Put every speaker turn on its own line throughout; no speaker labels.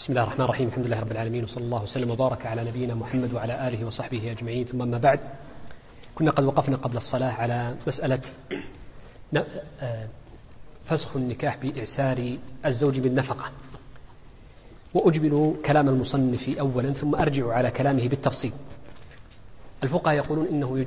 بسم الله الرحمن الرحيم. الحمد لله رب العالمين، وصلى الله وسلم وبارك على نبينا محمد وعلى آله وصحبه أجمعين، ثم أما بعد. كنا قد وقفنا قبل الصلاة على مسألة فسخ النكاح بإعسار الزوج بالنفقة، وأجمل كلام المصنف أولا ثم أرجع على كلامه بالتفصيل. الفقهاء يقولون إنه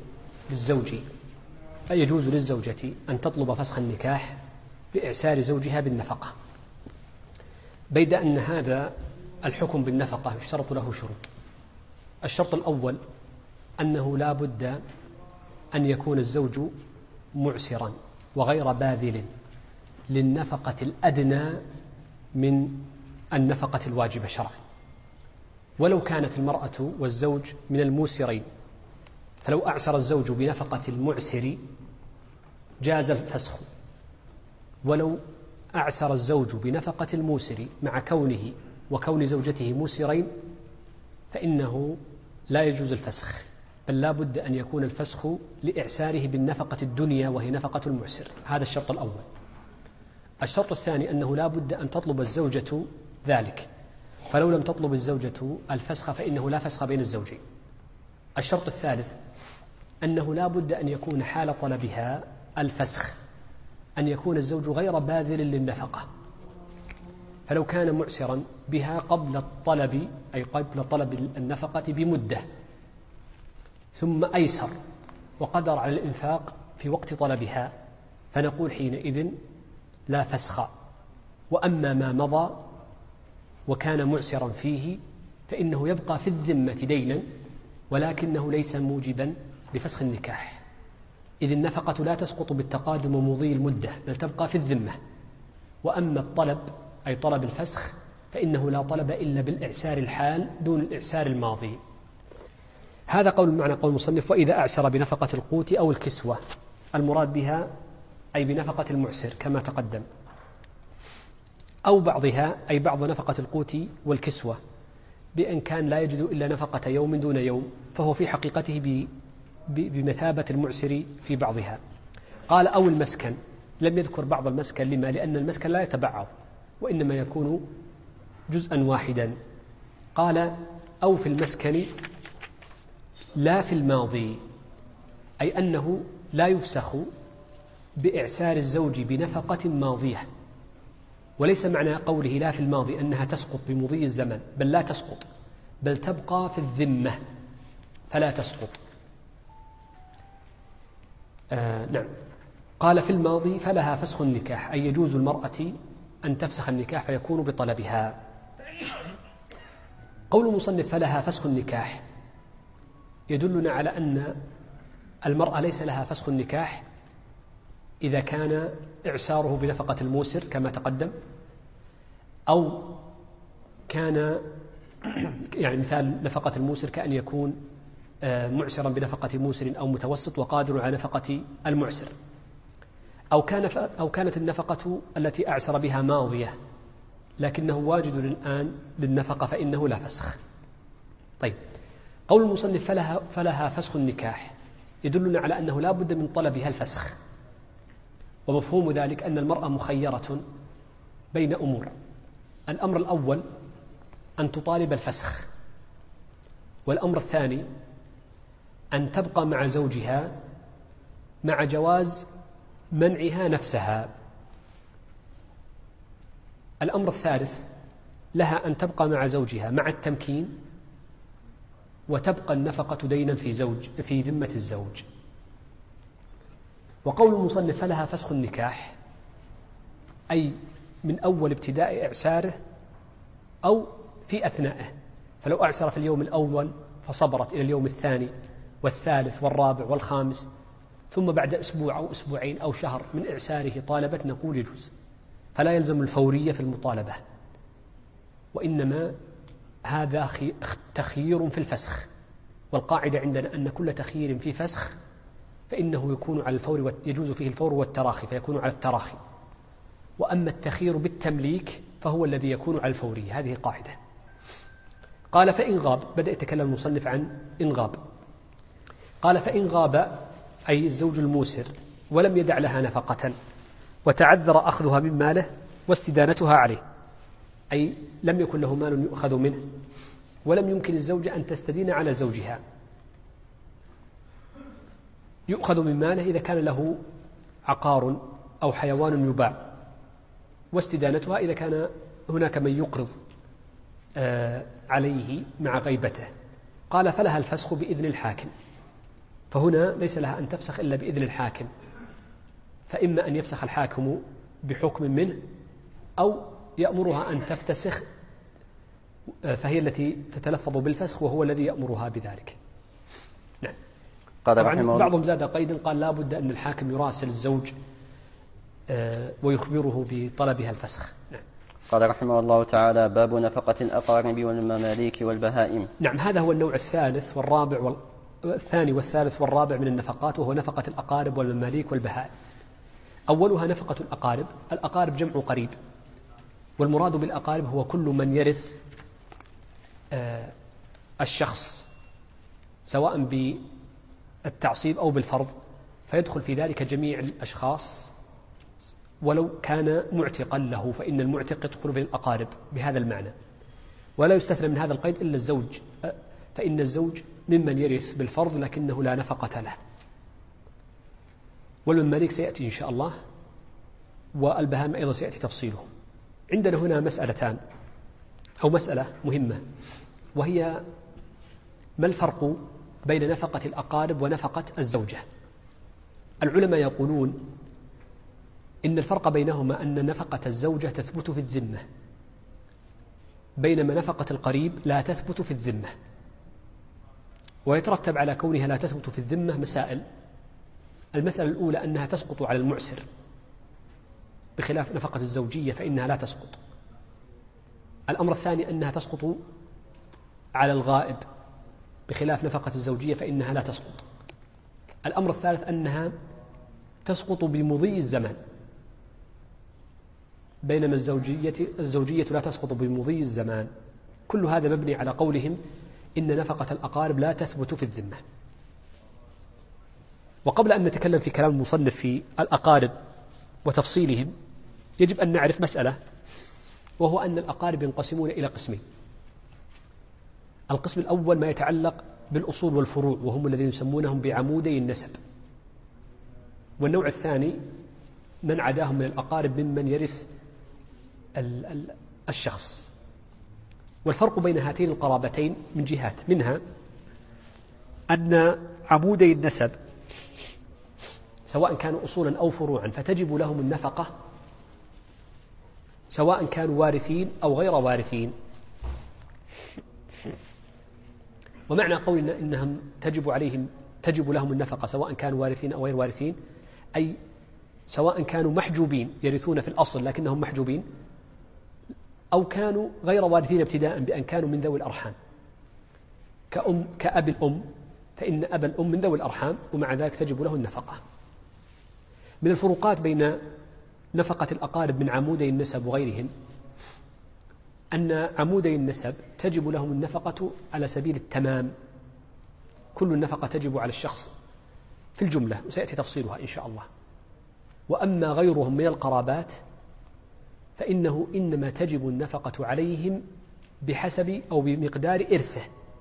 يجوز للزوجة أن تطلب فسخ النكاح بإعسار زوجها بالنفقة، بيد أن هذا الحكم بالنفقة يشترط له شروط. الشرط الأول أنه لا بد أن يكون الزوج معسرا وغير باذل للنفقة الأدنى من النفقة الواجبة شرعا، ولو كانت المرأة والزوج من الموسرين، فلو أعسر الزوج بنفقة المعسر جاز الفسخ، ولو أعسر الزوج بنفقة الموسر مع كونه وكون زوجته موسرين فإنه لا يجوز الفسخ، بل لا بد أن يكون الفسخ لإعساره بالنفقة الدنيا وهي نفقة المعسر. هذا الشرط الأول. الشرط الثاني أنه لا بد أن تطلب الزوجة ذلك، فلو لم تطلب الزوجة الفسخ فإنه لا فسخ بين الزوجين. الشرط الثالث أنه لا بد أن يكون حال طلبها الفسخ أن يكون الزوج غير باذل للنفقة، فلو كان معسرا بها قبل الطلب، أي قبل طلب النفقة بمدة، ثم أيسر وقدر على الإنفاق في وقت طلبها، فنقول حينئذ لا فسخ. وأما ما مضى وكان معسرا فيه فإنه يبقى في الذمة دينا، ولكنه ليس موجبا لفسخ النكاح، إذ النفقة لا تسقط بالتقادم ومضي المدة، بل تبقى في الذمة. وأما الطلب أي طلب الفسخ فإنه لا طلب إلا بالإعسار الحال دون الإعسار الماضي. هذا قول معنى قول المصنف: وإذا أعسر بنفقة القوت أو الكسوة، المراد بها أي بنفقة المعسر كما تقدم، أو بعضها أي بعض نفقة القوت والكسوة، بأن كان لا يجد إلا نفقة يوم دون يوم، فهو في حقيقته بمثابة المعسر في بعضها. قال أو المسكن، لم يذكر بعض المسكن. لما؟ لأن المسكن لا يتبعض وإنما يكون جزءا واحدا. قال أو في المسكن لا في الماضي، أي أنه لا يفسخ بإعسار الزوج بنفقة ماضية، وليس معنى قوله لا في الماضي أنها تسقط بمضي الزمن، بل لا تسقط، بل تبقى في الذمة فلا تسقط. نعم. قال في الماضي فلها فسخ النكاح، أي يجوز المرأة أن تفسخ النكاح فيكون بطلبها. قول المصنف فلها فسخ النكاح يدلنا على أن المرأة ليس لها فسخ النكاح إذا كان إعساره بنفقة الموسر كما تقدم، أو كان يعني مثال نفقة الموسر كأن يكون معسرا بنفقة موسر أو متوسط وقادر على نفقة المعسر، أو كانت النفقة التي أعسر بها ماضية لكنه واجد الآن للنفقة فإنه لا فسخ. طيب، قول المصنف فلها فسخ النكاح يدلنا على أنه لا بد من طلبها الفسخ، ومفهوم ذلك أن المرأة مخيرة بين أمور: الأمر الأول أن تطالب الفسخ، والأمر الثاني أن تبقى مع زوجها مع جواز منعها نفسها. الأمر الثالث لها أن تبقى مع زوجها مع التمكين، وتبقى النفقة دينا في ذمة الزوج. وقول المصنف فلها فسخ النكاح أي من أول ابتداء إعساره أو في أثنائه، فلو أعسر في اليوم الأول فصبرت إلى اليوم الثاني والثالث والرابع والخامس، ثم بعد أسبوع أو أسبوعين أو شهر من إعساره طالبت، نقول يجوز، فلا يلزم الفورية في المطالبة، وإنما هذا تخيير في الفسخ، والقاعدة عندنا أن كل تخيير في فسخ فإنه يكون على الفور، يجوز فيه الفور والتراخي، فيكون على التراخي. وأما التخيير بالتمليك فهو الذي يكون على الفورية، هذه قاعدة. قال فإن غاب، بدأ يتكلم المصنف عن إن غاب. قال فإن غاب أي الزوج الموسر ولم يدع لها نفقة وتعذر أخذها من ماله واستدانتها عليه، أي لم يكن له مال يؤخذ منه، ولم يمكن الزوجة أن تستدين على زوجها. يؤخذ من ماله إذا كان له عقار أو حيوان يباع، واستدانتها إذا كان هناك من يقرض عليه مع غيبته. قال فلها الفسخ بإذن الحاكم، فهنا ليس لها أن تفسخ إلا بإذن الحاكم، فإما أن يفسخ الحاكم بحكم منه أو يأمرها أن تفتسخ، فهي التي تتلفظ بالفسخ وهو الذي يأمرها بذلك. نعم. طبعا بعضهم زاد قيدا قال لا بد أن الحاكم يراسل الزوج ويخبره بطلبها الفسخ. نعم.
قال رحمه الله تعالى: باب نفقة الأقارب والمماليك والبهائم.
نعم، هذا هو النوع الثاني والثالث والرابع من النفقات، وهو نفقة الأقارب والمماليك والبهائم. أولها نفقة الأقارب. الأقارب جمع قريب، والمراد بالأقارب هو كل من يرث الشخص سواء بالتعصيب أو بالفرض، فيدخل في ذلك جميع الأشخاص ولو كان معتقا له، فإن المعتق يدخل في الأقارب بهذا المعنى، ولا يستثنى من هذا القيد إلا الزوج، فإن الزوج ممن يرث بالفرض لكنه لا نفقة له. والمماليك سيأتي إن شاء الله، والبهائم أيضا سيأتي تفصيله. عندنا هنا مسألتان أو مسألة مهمة، وهي ما الفرق بين نفقة الأقارب ونفقة الزوجة؟ العلماء يقولون إن الفرق بينهما أن نفقة الزوجة تثبت في الذمة، بينما نفقة القريب لا تثبت في الذمة. ويترتب على كونها لا تثبت في الذمة مسائل. المسألة الأولى أنها تسقط على المعسر، بخلاف نفقة الزوجية فإنها لا تسقط. الأمر الثاني أنها تسقط على الغائب، بخلاف نفقة الزوجية فإنها لا تسقط. الأمر الثالث أنها تسقط بمضي الزمان، بينما الزوجية لا تسقط بمضي الزمان. كل هذا مبني على قولهم إن نفقة الأقارب لا تثبت في الذمة. وقبل أن نتكلم في كلام المصنف في الأقارب وتفصيلهم، يجب أن نعرف مسألة، وهو أن الأقارب ينقسمون إلى قسمين. القسم الأول ما يتعلق بالأصول والفروع، وهم الذين يسمونهم بعمودي النسب. والنوع الثاني من عداهم من الأقارب ممن يرث الشخص. والفرق بين هاتين القرابتين من جهات، منها أن عمودي النسب سواء كانوا أصولا أو فروعا فتجب لهم النفقة، سواء كانوا وارثين أو غير وارثين. ومعنى قولنا إنهم تجب لهم النفقة سواء كانوا وارثين أو غير وارثين، أي سواء كانوا محجوبين يرثون في الأصل لكنهم محجوبين، أو كانوا غير وارثين ابتداء بأن كانوا من ذوي الأرحام، كأب الأم، فإن أب الأم من ذوي الأرحام ومع ذلك تجب له النفقة. من الفروقات بين نفقة الأقارب من عمودي النسب وغيرهم أن عمودي النسب تجب لهم النفقة على سبيل التمام، كل النفقة تجب على الشخص في الجملة، وسيأتي تفصيلها إن شاء الله. وأما غيرهم من القرابات فإنه إنما تجب النفقة عليهم بحسب أو بمقدار إرثه،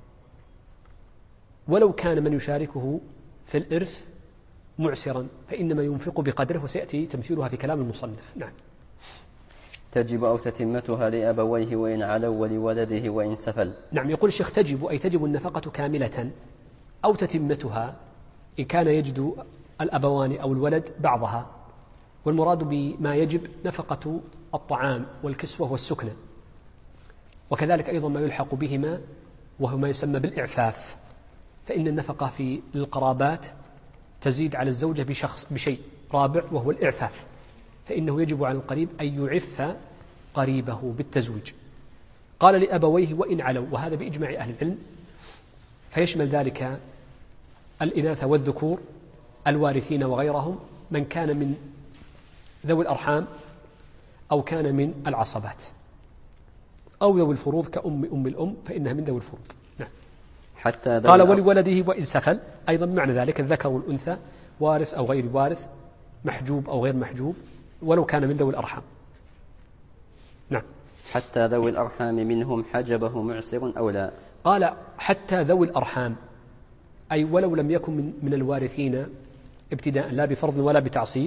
ولو كان من يشاركه في الإرث معسرا فإنما ينفق بقدره، وسيأتي تمثيلها في كلام المصنف. نعم.
تجب أو تتمتها لأبويه وإن علوا، ولولده وإن سفل.
نعم، يقول الشيخ تجب أي تجب النفقة كاملة، أو تتمتها إن كان يجد الأبوان أو الولد بعضها. والمراد بما يجب نفقة الطعام والكسوة والسكنة، وكذلك أيضا ما يلحق بهما وهو ما يسمى بالإعفاف، فإن النفقة في القرابات تزيد على الزوجة بشيء رابع وهو الإعفاف، فإنه يجب على القريب أن يعف قريبه بالتزويج. قال لأبويه وإن علوا، وهذا بإجماع أهل العلم، فيشمل ذلك الإناث والذكور الوارثين وغيرهم، من كان من ذوي الأرحام أو كان من العصبات أو ذوي الفروض كأم الأم، فإنها من ذوي الفروض. نعم.
حتى
قال ولولده وإن سفل، أيضا معنى ذلك الذكر والأنثى، وارث أو غير وارث، محجوب أو غير محجوب، ولو كان من ذوي الأرحام. نعم.
حتى ذوي الأرحام منهم حجبه معسر أو لا.
قال حتى ذوي الأرحام، أي ولو لم يكن من الوارثين ابتداء لا بفرض ولا بتعصيب،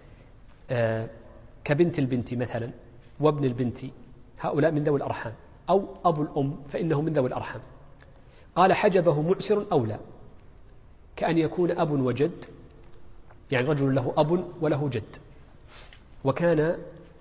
كبنت البنت مثلا وابن البنت، هؤلاء من ذوي الأرحام، أو أبو الأم فإنه من ذوي الأرحام. قال حجبه معسر أو لا، كأن يكون أب وجد، يعني رجل له أب وله جد، وكان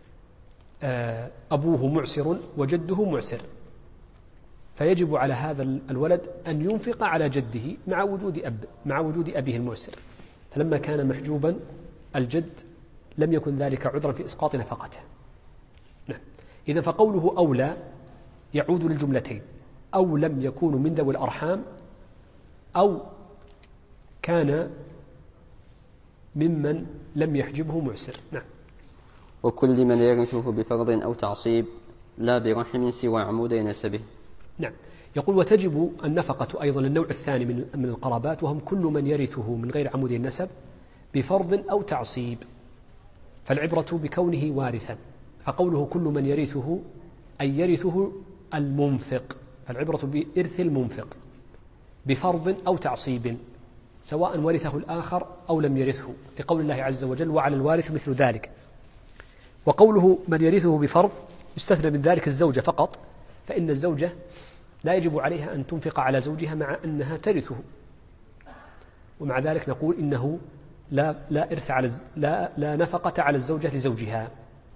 أبوه معسر وجده معسر، فيجب على هذا الولد أن ينفق على جده مع وجود أبيه المعسر، فلما كان محجوبا الجد لم يكن ذلك عذرا في إسقاط نفقته. نعم. إذا فقوله أولى يعود للجملتين: أو لم يكونوا من ذوي الأرحام، أو كان ممن لم يحجبه معسر. نعم.
وكل من يرثه بفرض أو تعصيب لا برحم سوى عمودي نسبه.
نعم. يقول: وتجب النفقة أيضا النوع الثاني من القرابات، وهم كل من يرثه من غير عمودي النسب بفرض أو تعصيب، فالعبرة بكونه وارثا، فقوله كل من يرثه أي يرثه المنفق، فالعبرة بإرث المنفق بفرض أو تعصيب، سواء ورثه الآخر أو لم يرثه، لقول الله عز وجل: وعلى الوارث مثل ذلك. وقوله من يرثه بفرض يستثنى من ذلك الزوجة فقط، فإن الزوجة لا يجب عليها أن تنفق على زوجها مع أنها ترثه، ومع ذلك نقول إنه لا إرث على لا نفقة على الزوجة لزوجها.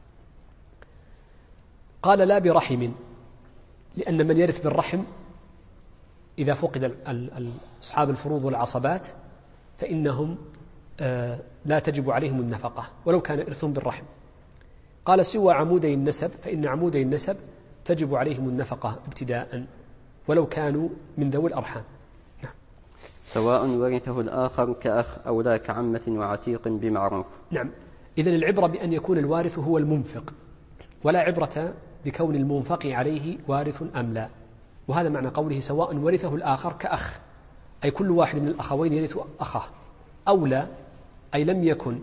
قال: لا برحم، لأن من يرث بالرحم إذا فقد أصحاب الفروض والعصبات فإنهم لا تجب عليهم النفقة ولو كان إرثهم بالرحم. قال: سوى عمودي النسب، فإن عمودي النسب تجب عليهم النفقة ابتداء ولو كانوا من ذوي الأرحام. نعم.
سواء ورثه الآخر كأخ أو لا كعمة وعتيق بمعروف.
نعم. إذن العبرة بأن يكون الوارث هو المنفق، ولا عبرة بكون المنفق عليه وارث أم لا. وهذا معنى قوله سواء ورثه الآخر كأخ، أي كل واحد من الأخوين يرث أخاه، أو لا أي لم يكن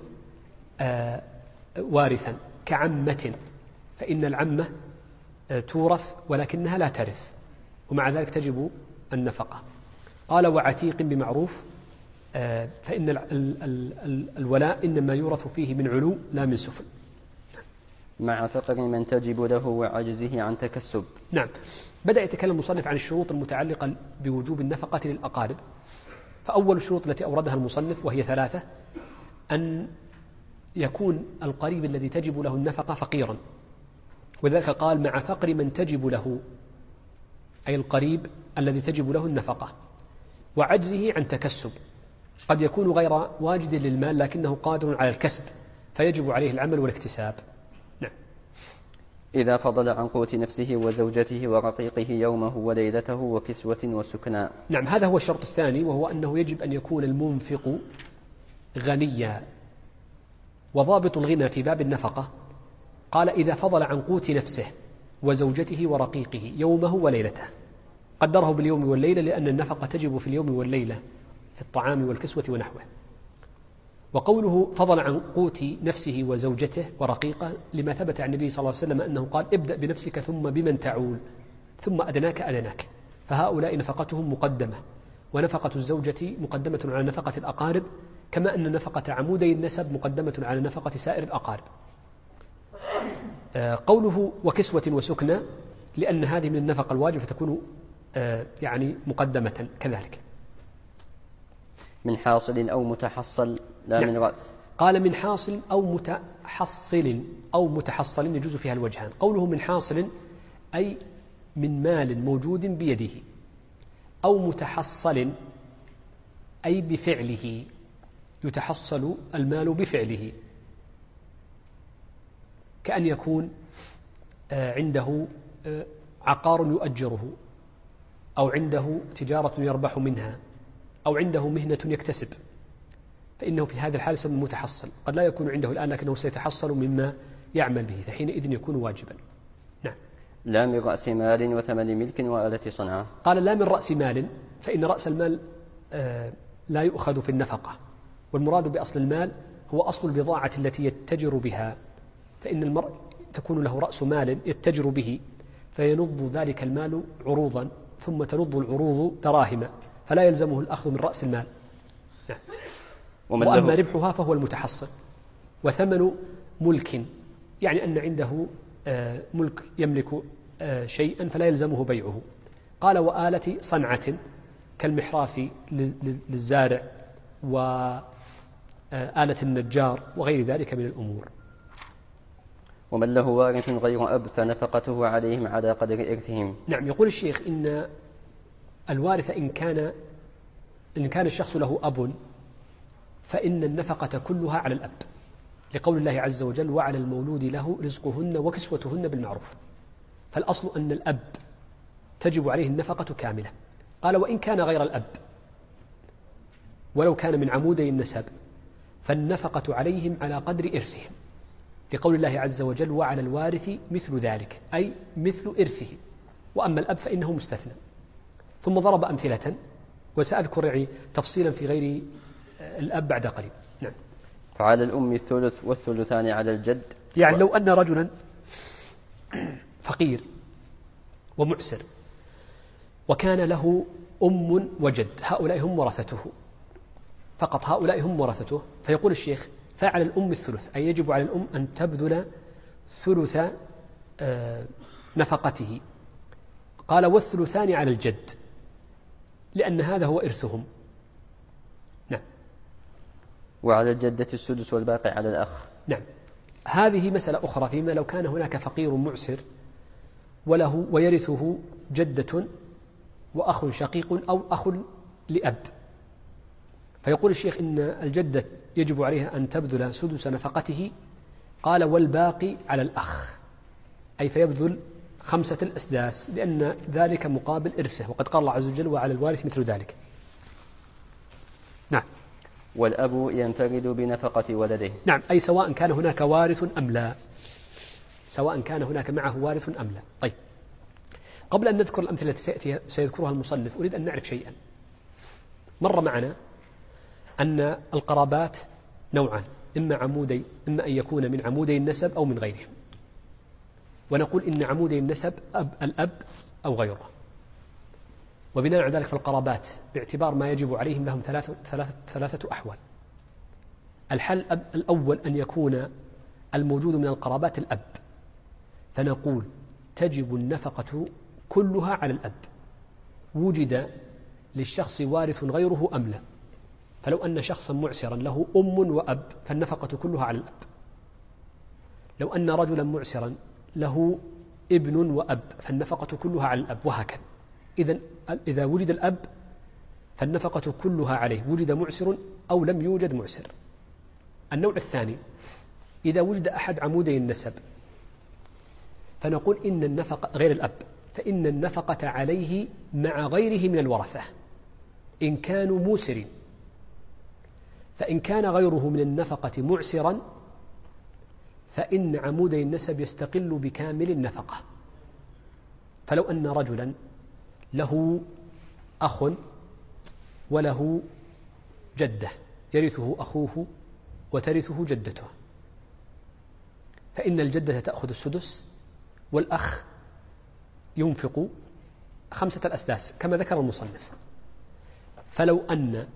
وارثا كعمة، فإن العمة تورث ولكنها لا ترث، ومع ذلك تجب النفقة. قال: وعتيق بمعروف، فإن الولاء إنما يورث فيه من علو لا من سفل.
مع فقر من تجب له وعجزه عن تكسب. نعم.
بدأ يتكلم المصنف عن الشروط المتعلقة بوجوب النفقة للأقارب. فأول الشروط التي أوردها المصنف وهي 3: أن يكون القريب الذي تجب له النفقة فقيرا، وذلك قال: مع فقر من تجب له، أي القريب الذي تجب له النفقة، وعجزه عن تكسب، قد يكون غير واجد للمال لكنه قادر على الكسب فيجب عليه العمل والاكتساب. نعم.
إذا فضل عن قوت نفسه وزوجته ورقيقه يومه وليلته وكسوة وسكنى.
نعم. هذا هو الشرط الثاني، وهو أنه يجب أن يكون المنفق غنيا. وضابط الغنى في باب النفقة قال: إذا فضل عن قوت نفسه وزوجته ورقيقه يومه وليلته، قدره باليوم والليلة لأن النفقة تجب في اليوم والليلة في الطعام والكسوة ونحوه. وقوله فضل عن قوت نفسه وزوجته ورقيقه لما ثبت عن النبي صلى الله عليه وسلم أنه قال: ابدأ بنفسك ثم بمن تعول ثم أدناك، فهؤلاء نفقتهم مقدمة، ونفقة الزوجة مقدمة على نفقة الأقارب، كما أن نفقة عمودي النسب مقدمة على نفقة سائر الأقارب. قوله وكسوة وسكنى لأن هذه من النفقة الواجبة فتكون يعني مقدمة كذلك.
من حاصل أو متحصل لا من رأس.
قال: من حاصل أو متحصل يجوز فيها الوجهان. قوله من حاصل أي من مال موجود بيده، أو متحصل أي بفعله، يتحصل المال بفعله، كأن يكون عنده عقار يؤجره، أو عنده تجارة يربح منها، أو عنده مهنة يكتسب، فإنه في هذا الحال يسمى متحصل. قد لا يكون عنده الآن لكنه سيتحصل مما يعمل به، فحينئذ يكون واجبا. نعم.
لا من رأس مال وثمن ملك وآلة صنعة.
قال: لا من رأس مال، فإن رأس المال لا يؤخذ في النفقة، والمراد بأصل المال هو أصل البضاعة التي يتجر بها، فإن المرء تكون له رأس مال يتجر به فينض ذلك المال عروضا ثم تنض العروض دراهم فلا يلزمه الأخذ من رأس المال. نعم. وأما ربحها فهو المتحصل. وثمن ملك يعني أن عنده ملك يملك شيئا فلا يلزمه بيعه. قال وآلة صنعة كالمحراث للزارع وآلة النجار وغير ذلك من الأمور.
ومن له وارث غير أب فنفقته عليهم على قدر إرثهم.
نعم. يقول الشيخ إن الوارث إن كان الشخص له أب فإن النفقة كلها على الأب، لقول الله عز وجل وعلى المولود له رزقهن وكسوتهن بالمعروف. فالأصل أن الأب تجب عليه النفقة كاملة. قال وإن كان غير الأب ولو كان من عمودي النسب فالنفقة عليهم على قدر إرثهم، لقول الله عز وجل وعلى الوارث مثل ذلك أي مثل إرثه، وأما الأب فإنه مستثنى. ثم ضرب أمثلة وسأذكر يعني تفصيلا في غير الأب بعد قليل. نعم.
فعلى الأم الثلث والثلثان على الجد.
يعني لو أن رجلا فقير ومعسر وكان له أم وجد، هؤلاء هم ورثته فقط، هؤلاء هم ورثته، فيقول الشيخ فعلى الأم الثلث أي يجب على الأم أن تبذل ثلث نفقته. قال والثلثان على الجد لأن هذا هو إرثهم. نعم.
وعلى الجدة السدس والباقي على الأخ.
نعم. هذه مسألة أخرى فيما لو كان هناك فقير معسر وله ويرثه جدة وأخ شقيق أو أخ لأب، فيقول الشيخ إن الجدة يجب عليها أن تبذل سدس نفقته. قال والباقي على الأخ أي فيبذل 5 الأسداس لأن ذلك مقابل إرثه، وقد قال الله عز وجل وعلى الوارث مثل ذلك. نعم.
والأب ينفرد بنفقة ولده.
نعم. أي سواء كان هناك وارث أم لا، سواء كان هناك معه وارث أم لا. طيب، قبل أن نذكر الأمثلة التي سيذكرها المصنف أريد أن نعرف شيئا. مر معنا أن القرابات نوعان، إما أن يكون من عمودي النسب أو من غيرهم، ونقول إن عمودي النسب الأب أو غيره. وبناء على ذلك فالقرابات باعتبار ما يجب عليهم لهم ثلاثة أحوال. الحل الأول أن يكون الموجود من القرابات الأب، فنقول تجب النفقة كلها على الأب وجد للشخص وارث غيره أم لا. فلو أن شخصا معسرا له أم وأب فالنفقة كلها على الأب. لو أن رجلا معسرا له ابن وأب فالنفقة كلها على الأب، وهكذا. إذا وجد الأب فالنفقة كلها عليه وجد معسر أو لم يوجد معسر. النوع الثاني إذا وجد أحد عمودي النسب فنقول إن النفقة غير الأب، فإن النفقة عليه مع غيره من الورثة إن كانوا موسرين. فإن كان غيره من النفقة معسرا فإن عمودي النسب يستقل بكامل النفقة. فلو أن رجلا له أخ وله جدة يرثه أخوه وترثه جدته، فإن الجدة تأخذ السدس والأخ ينفق 5 الأسداس كما ذكر المصنف. فلو أن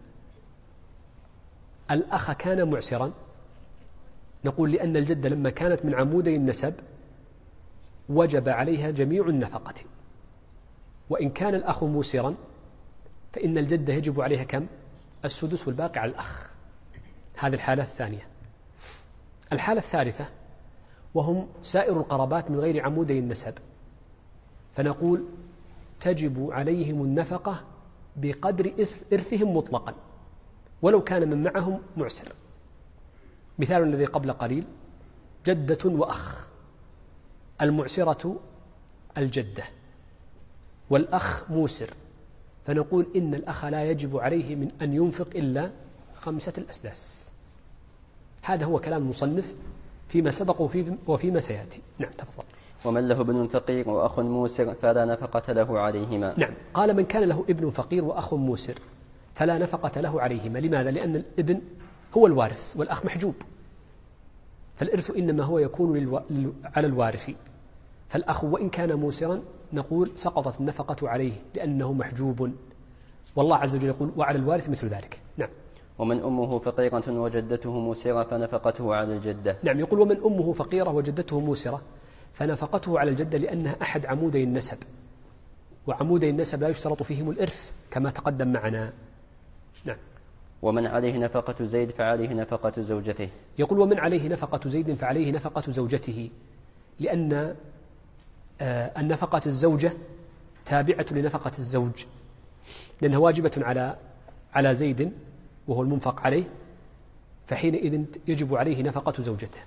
الأخ كان معسرا نقول لأن الجدة لما كانت من عمودي النسب وجب عليها جميع النفقة، وإن كان الأخ موسرا فإن الجدة يجب عليها كم؟ السدس والباقي على الأخ. هذه الحالة الثانية. الحالة الثالثة وهم سائر القرابات من غير عمودي النسب، فنقول تجب عليهم النفقة بقدر إرثهم مطلقا ولو كان من معهم معسر. مثال الذي قبل قليل جدة وأخ، المعسرة الجدة والأخ موسر، فنقول إن الأخ لا يجب عليه من أن ينفق إلا 5 الأسداس. هذا هو كلام المصنف فيما سبق وفيما سيأتي. نعم تفضل.
ومن له ابن فقير وأخ موسر فلا نفقة له عليهما.
نعم. قال من كان له ابن فقير وأخ موسر فلا نفقة له عليهما. لماذا؟ لأن الابن هو الوارث والأخ محجوب، فالإرث إنما هو يكون على الوارث، فالأخ وإن كان موسرا نقول سقطت النفقة عليه لأنه محجوب، والله عز وجل يقول وعلى الوارث مثل ذلك. نعم.
ومن أمه فقيرة وجدته موسرة فنفقته على الجدة.
نعم، يقول ومن أمه فقيرة وجدته موسرة فنفقته على الجدة لأنها أحد عمودي النسب، وعمودي النسب لا يشترط فيهم الإرث كما تقدم معنا. نعم.
ومن عليه نفقة زيد فعليه نفقة زوجته.
يقول ومن عليه نفقة زيد فعليه نفقة زوجته، لأن النفقة الزوجة تابعة لنفقة الزوج، لأنها واجبة على زيد وهو المنفق عليه، فحينئذ يجب عليه نفقة زوجته،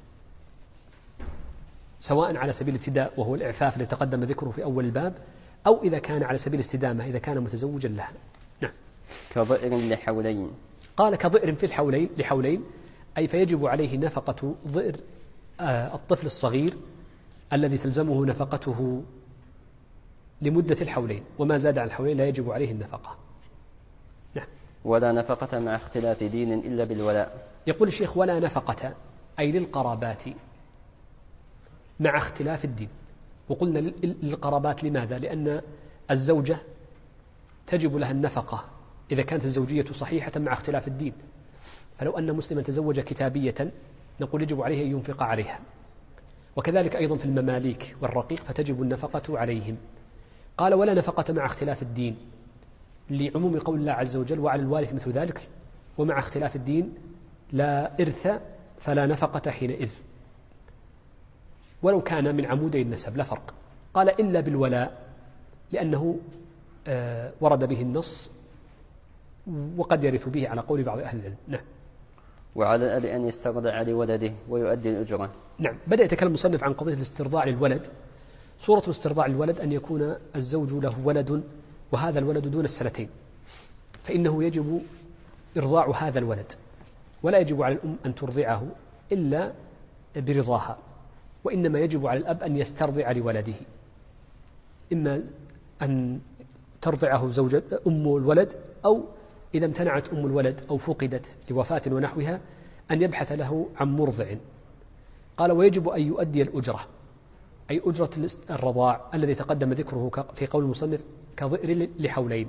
سواء على سبيل الابتداء وهو الإعفاف الذي تقدم ذكره في أول الباب، أو إذا كان على سبيل الاستدامة إذا كان متزوجا لها. نعم.
كضئر لحولين.
قال كضئر في الحولين لحولين، أي فيجب عليه نفقة ضئر الطفل الصغير الذي تلزمه نفقته لمدة الحولين، وما زاد عن الحولين لا يجب عليه النفقة. نعم.
ولا نفقة مع اختلاف دين إلا بالولاء.
يقول الشيخ ولا نفقة أي للقرابات مع اختلاف الدين. وقلنا للقرابات لماذا؟ لأن الزوجة تجب لها النفقة إذا كانت الزوجية صحيحة مع اختلاف الدين، فلو أن مسلما تزوج كتابية نقول يجب عليه أن ينفق عليها، وكذلك أيضا في المماليك والرقيق فتجب النفقة عليهم. قال ولا نفقة مع اختلاف الدين لعموم قول الله عز وجل وعلى الوارث مثل ذلك، ومع اختلاف الدين لا إرث فلا نفقة حينئذ، ولو كان من عمودي النسب لا فرق. قال إلا بالولاء لأنه ورد به النص وقد يرث به على قول بعض أهل العلم. نعم.
وعلى الأب أن يسترضع لولده ويؤدي الأجرة. نعم.
بدأ يتكلم المصنف عن قضية الاسترضاع للولد. صورة الاسترضاع للولد أن يكون الزوج له ولد وهذا الولد دون السنتين، فإنه يجب إرضاع هذا الولد، ولا يجب على الأم أن ترضعه إلا برضاها، وإنما يجب على الأب أن يسترضع لولده، إما أن ترضعه زوجة أم الولد، أو إذا امتنعت أم الولد أو فقدت لوفاة ونحوها أن يبحث له عن مرضع. قال ويجب أن يؤدي الأجرة، أي أجرة الرضاع الذي تقدم ذكره في قول المصنف كضئر لحولين.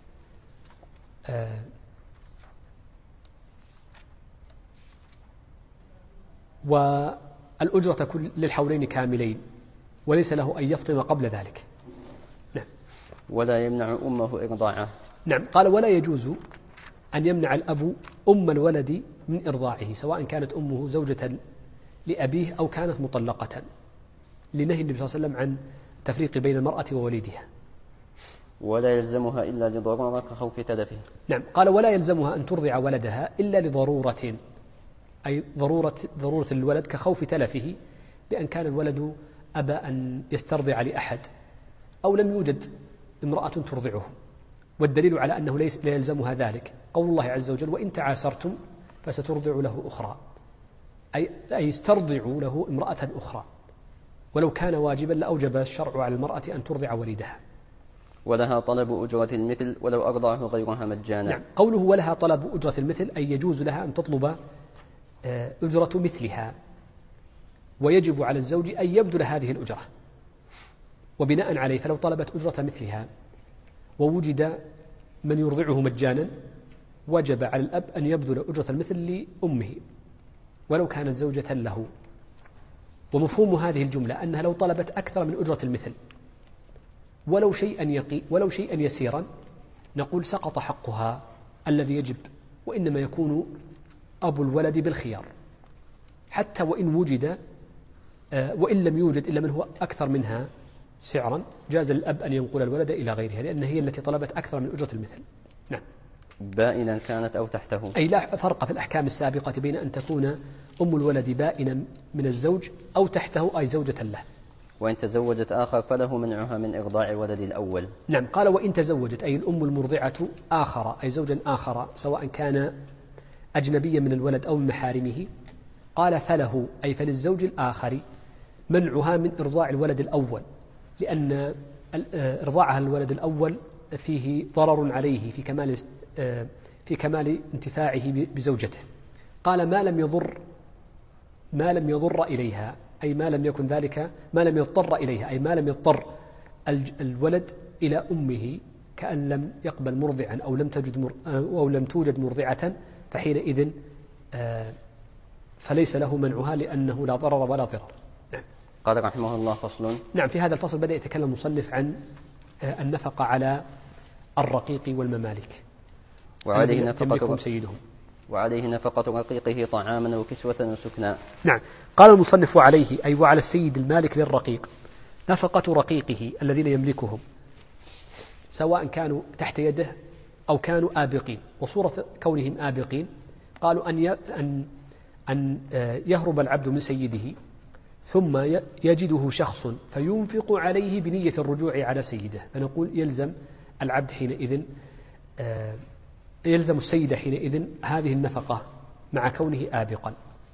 والأجرة للحولين كاملين، وليس له أن يفطم قبل ذلك. نعم.
ولا يمنع أمه إرضاعه.
نعم. قال ولا يجوز أن يمنع الأب أم الولد من إرضاعه، سواء كانت أمه زوجة لأبيه أو كانت مطلقة، لنهي النبي صلى الله عليه وسلم عن تفريق بين المرأة ووليدها.
ولا يلزمها إلا لضرورة كخوف تلفه.
نعم. قال ولا يلزمها أن ترضع ولدها إلا لضرورة، أي ضرورة الولد كخوف تلفه، بأن كان الولد أبى أن يسترضع لأحد أو لم يوجد امرأة ترضعه، والدليل على أنه لا يلزمها ذلك قول الله عز وجل وإن تعاسرتم فسترضع له أخرى، أي استرضعوا له امرأة أخرى، ولو كان واجبا لأوجب الشرع على المرأة أن ترضع وليدها.
ولها طلب أجرة المثل ولو أرضعه غيرها مجانا.
نعم. قوله ولها طلب أجرة المثل أي يجوز لها أن تطلب أجرة مثلها، ويجب على الزوج أن يبذل هذه الأجرة، وبناء عليه فلو طلبت أجرة مثلها ووجد من يرضعه مجانا وجب على الأب أن يبذل أجرة المثل لأمه ولو كانت زوجة له. ومفهوم هذه الجملة أنها لو طلبت أكثر من أجرة المثل ولو شيئا يسيرا نقول سقط حقها الذي يجب، وإنما يكون أبو الولد بالخيار، حتى وإن لم يوجد إلا من هو أكثر منها سعرا جاز للأب أن ينقل الولد إلى غيرها، لأن هي التي طلبت أكثر من أجرة المثل. نعم.
بائنا كانت أو تحته،
أي لا فرق في الأحكام السابقة بين أن تكون أم الولد بائنا من الزوج أو تحته أي زوجة له.
وإن تزوجت آخر فله منعها من إرضاع ولد الأول.
نعم. قال وإن تزوجت أي الأم المرضعة آخر أي زوجا آخر سواء كان أجنبيا من الولد أو من محارمه، قال فله أي فللزوج الآخر منعها من إرضاع الولد الأول، لأن إرضاعها الولد الأول فيه ضرر عليه في كمال انتفاعه بزوجته. قال ما لم يضر ما لم يضر إليها، أي ما لم يكن ذلك، ما لم يضطر إليها، أي ما لم يضطر الولد إلى أمه، كأن لم يقبل مرضعا أو لم توجد مرضعة، فحينئذ فليس له منعها لأنه لا ضرر ولا ضرر. نعم.
قال رحمه الله: فصل.
نعم. في هذا الفصل بدأ يتكلم المصنف عن النفقة على الرقيق والممالك،
وعليه نفقة رقيقه طعاما وكسوة وسكنا.
نعم. قال المصنف: وعليه، أي وعلى السيد المالك للرقيق، نفقة رقيقه الذين يملكهم، سواء كانوا تحت يده أو كانوا آبقين. وصورة كونهم آبقين قالوا أن يهرب العبد من سيده ثم يجده شخص فينفق عليه بنية الرجوع على سيده، فنقول يلزم العبد حينئذ، يلزم السيد حينئذ هذه النفقة مع كونه آبقا.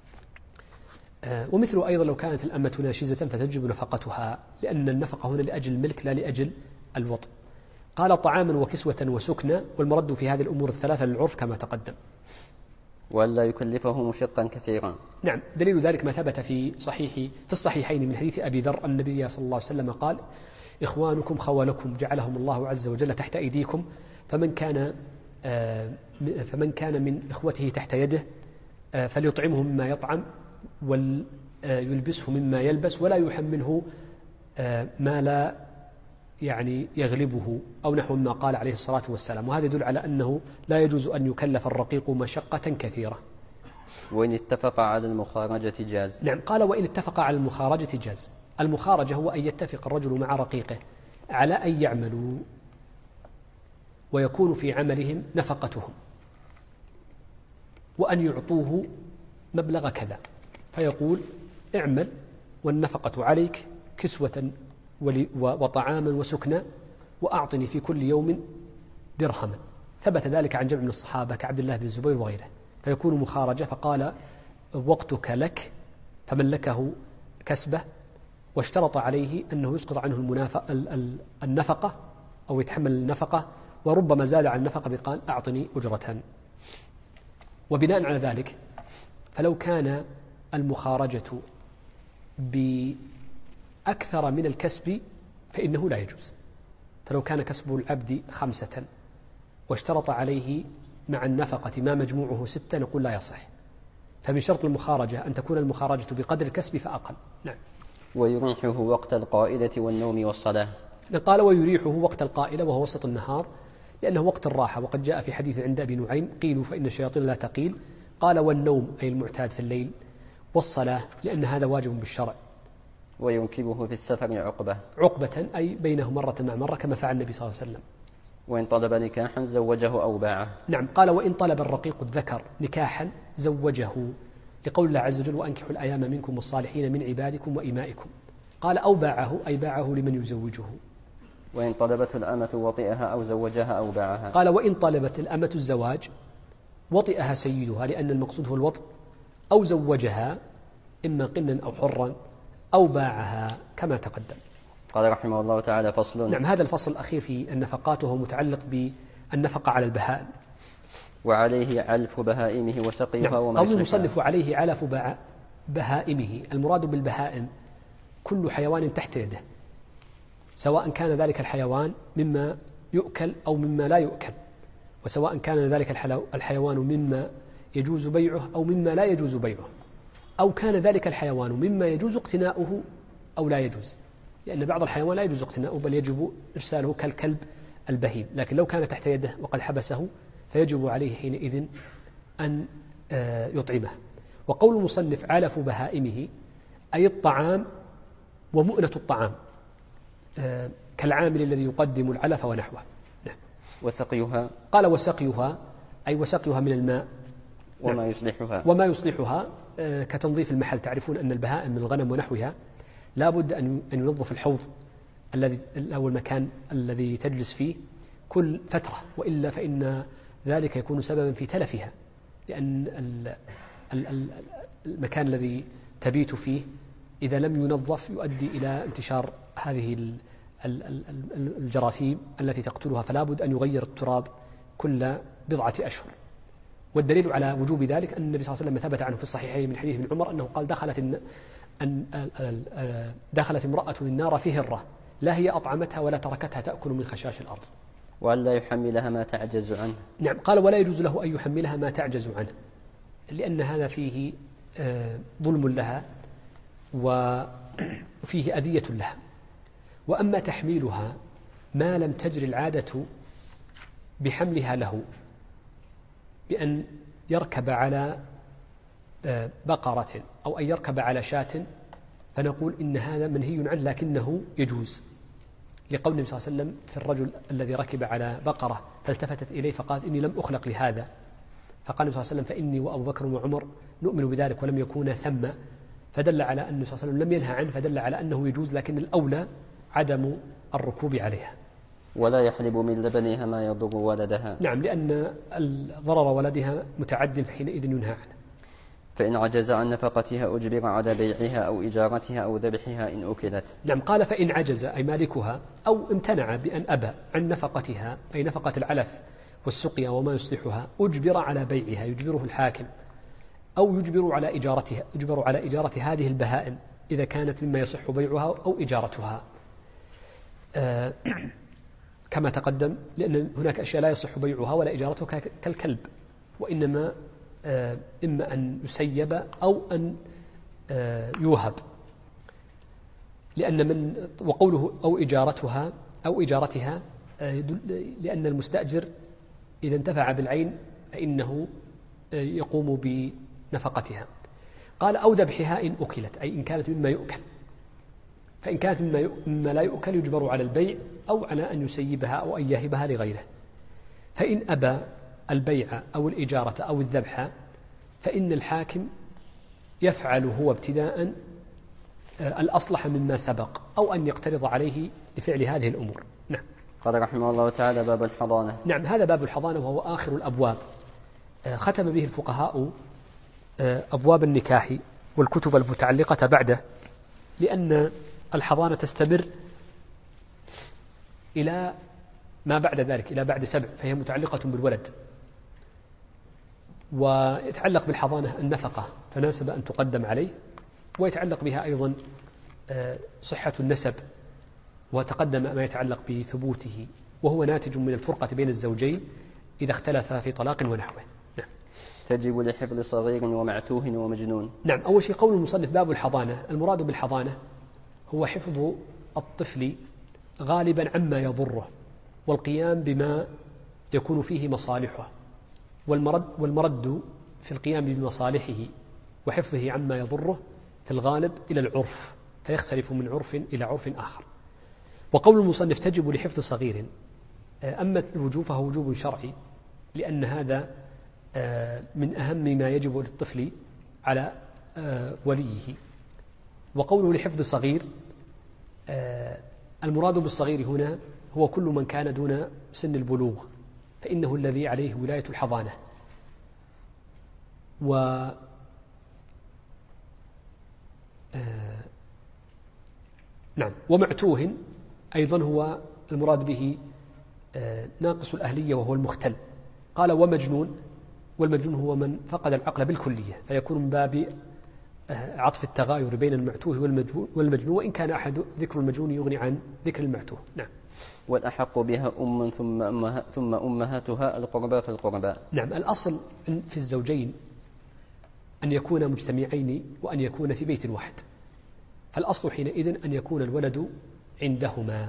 ومثل أيضا لو كانت الأمة ناشزة فتجب نفقتها، لأن النفقة هنا لأجل الملك لا لأجل الوطء. قال: طعاما وكسوة وسكنى، والمرد في هذه الأمور الثلاثة للعرف كما تقدم،
وألا يكلفه مشقا كثيرا.
نعم. دليل ذلك ما ثبت في الصحيحين من حديث أبي ذر، النبي صلى الله عليه وسلم قال: إخوانكم خولكم جعلهم الله عز وجل تحت أيديكم، فمن كان من إخوته تحت يده فليطعمه مما يطعم ويلبسه مما يلبس، ولا يحمله ما لا يغلبه، أو نحو ما قال عليه الصلاة والسلام. وهذا يدل على أنه لا يجوز أن يكلف الرقيق مشقة كثيرة.
وإن اتفق على المخارجة جاز.
نعم. قال: وإن اتفق على المخارجة جاز. المخارجة هو أن يتفق الرجل مع رقيقه على أن يعملوا ويكون في عملهم نفقتهم، وأن يعطوه مبلغ كذا، فيقول: اعمل والنفقة عليك كسوة وطعاما وسكنى، وأعطني في كل يوم درهما. ثبت ذلك عن جمع من الصحابة كعبد الله بن الزبير وغيره، فيكون مخارجة. فقال: وقتك لك، فملكه كسبه، واشترط عليه أنه يسقط عنه النفقة أو يتحمل النفقة، وربما زاد عن النفقة بقال: أعطني أجرة. وبناء على ذلك فلو كان المخارجة بأكثر من الكسب فإنه لا يجوز. فلو كان كسب العبد 5 واشترط عليه مع النفقة ما مجموعه 6، نقول لا يصح. فمن شرط المخارجة أن تكون المخارجة بقدر الكسب فأقل. نعم.
ويريحه وقت القائلة والنوم والصلاة.
قال: ويريحه وقت القائلة، وهو وسط النهار، لأنه وقت الراحة. وقد جاء في حديث عند أبي نعيم: قيلوا فإن الشياطين لا تقيل. قال: والنوم أي المعتاد في الليل، والصلاة لأن هذا واجب بالشرع.
وينكبه في السفر
عقبة أي بينه مرة مع مرة، كما فعل النبي صلى الله عليه وسلم.
وإن طلب نكاحا زوجه أو باعه.
نعم. قال: وإن طلب الرقيق الذكر نكاحا زوجه، لقول الله عز وجل: وأنكحوا الأيام منكم والصالحين من عبادكم وإمائكم. قال: أو باعه أي باعه لمن يزوجه.
وإن طلبت الأمة وطئها أو زوجها أو باعها.
قال: وإن طلبت الأمة الزواج وطئها سيدها، لأن المقصود هو الوطء، أو زوجها إما قنا أو حرا، أو باعها كما تقدم.
قال رحمه الله تعالى: فصل.
نعم. هذا الفصل الأخير في النفقات وهو متعلق بالنفقة على البهائم.
وعليه علف بهائمه وسقيها.
نعم.
وما
قول المصنف: وعليه علف بهائمه. المراد بالبهائم كل حيوان تحت يده، سواء كان ذلك الحيوان مما يؤكل أو مما لا يؤكل، وسواء كان ذلك الحيوان مما يجوز بيعه أو مما لا يجوز بيعه، أو كان ذلك الحيوان مما يجوز اقتناؤه أو لا يجوز، لأن بعض الحيوان لا يجوز اقتناؤه بل يجب إرساله كالكلب البهيم. لكن لو كان تحت يده وقد حبسه فيجب عليه حينئذ أن يطعمه. وقول المصنف: علف بهائمه أي الطعام ومؤنة الطعام، كالعامل الذي يقدم العلف ونحوه. نعم.
وسقيها.
قال: وسقيها أي وسقيها من الماء وما يصلحها كتنظيف المحل. تعرفون أن البهائم من الغنم ونحوها لا بد أن ينظف الحوض أو المكان الذي تجلس فيه كل فترة، وإلا فإن ذلك يكون سببا في تلفها، لأن المكان الذي تبيت فيه إذا لم ينظف يؤدي إلى انتشار هذه الجراثيم التي تقتلها، فلا بد أن يغير التراب كل 10 أشهر. والدليل على وجوب ذلك أن النبي صلى الله عليه وسلم ثبت عنه في الصحيحين من حديث ابن عمر أنه قال دخلت امرأة النار في هرة لا هي أطعمتها ولا تركتها تأكل من خشاش الأرض.
وأن لا يحملها ما تعجز عنه.
نعم، قال ولا يجوز له أن يحملها ما تعجز عنه، لأن هذا فيه ظلم لها وفيه أذية لها. وأما تحميلها ما لم تجري العادة بحملها له بأن يركب على بقرة أو أن يركب على شاة، فنقول إن هذا منهي عنه لكنه يجوز، لقول النبي صلى الله عليه وسلم في الرجل الذي ركب على بقرة فالتفتت إليه فقالت إني لم أخلق لهذا، فقال النبي صلى الله عليه وسلم فإني وأبو بكر وعمر نؤمن بذلك ولم يكونا ثم، فدل على أن النبي صلى الله عليه وسلم لم ينهى عنه، فدل على أنه يجوز، لكن الأولى عدم الركوب عليها.
ولا يحلب من لبنها ما يضر ولدها.
نعم، لأن ضرر ولدها متعد فحينئذ ينهى عنه.
فإن عجز عن نفقتها أجبر على بيعها أو إجارتها أو ذبحها إن أكلت.
نعم، قال فإن عجز أي مالكها أو امتنع بأن أبى عن نفقتها أي نفقة العلف والسقيا وما يصلحها أجبر على بيعها، يجبره الحاكم، أو يجبر على إجارتها، يجبر على إجارة هذه البهائم إذا كانت مما يصح بيعها أو إجارتها، كما تقدم، لأن هناك أشياء لا يصح بيعها ولا إجارتها كالكلب، وإنما إما أن يسيب أو أن يوهب، لأن وقوله أو إجارتها لأن المستأجر إذا انتفع بالعين فإنه يقوم بنفقتها. قال أو ذبحها إن أكلت أي إن كانت مما يؤكل، فإن كانت مما لا يؤكل يجبر على البيع أو على أن يسيبها أو أن يهبها لغيره. فإن أبى البيع أو الإجارة أو الذبح فإن الحاكم يفعل هو ابتداء الأصلح مما سبق أو أن يقترض عليه لفعل هذه الأمور. نعم.
قال رحمه الله تعالى باب الحضانة.
نعم، هذا باب الحضانة وهو آخر الأبواب، ختم به الفقهاء أبواب النكاح والكتب المتعلقة بعده، لأن الحضانة تستمر إلى ما بعد ذلك، إلى بعد 7، فهي متعلقة بالولد، ويتعلق بالحضانة النفقة فناسب أن تقدم عليه، ويتعلق بها أيضا صحة النسب، وتقدم ما يتعلق بثبوته، وهو ناتج من الفرقة بين الزوجين إذا اختلفا في طلاق ونحوه. نعم.
تجب لحفظ صغير ومعتوه ومجنون.
نعم، أول شيء قول المصنف باب الحضانة، المراد بالحضانة هو حفظ الطفل غالبا عما يضره، والقيام بما يكون فيه مصالحه، والمرد في القيام بمصالحه وحفظه عما يضره في الغالب إلى العرف، فيختلف من عرف إلى عرف آخر. وقول المصنف تجب لحفظ صغير، أما الوجوب فهو وجوب شرعي، لأن هذا من أهم ما يجب للطفل على وليه. وقوله لحفظ صغير، المراد بالصغير هنا هو كل من كان دون سن البلوغ، فإنه الذي عليه ولاية الحضانة. نعم، ومعتوه أيضا هو المراد به ناقص الأهلية وهو المختل. قال ومجنون، والمجنون هو من فقد العقل بالكلية، فيكون من باب عطف التغاير بين المعتوه والمجنون، وإن كان أحد ذكر المجنون يغني عن ذكر المعتوه. نعم.
والأحق بها ثم أمهاتها القربى فالقربى.
نعم، الأصل في الزوجين أن يكون مجتمعين وأن يكون في بيت واحد، فالأصل حينئذ أن يكون الولد عندهما.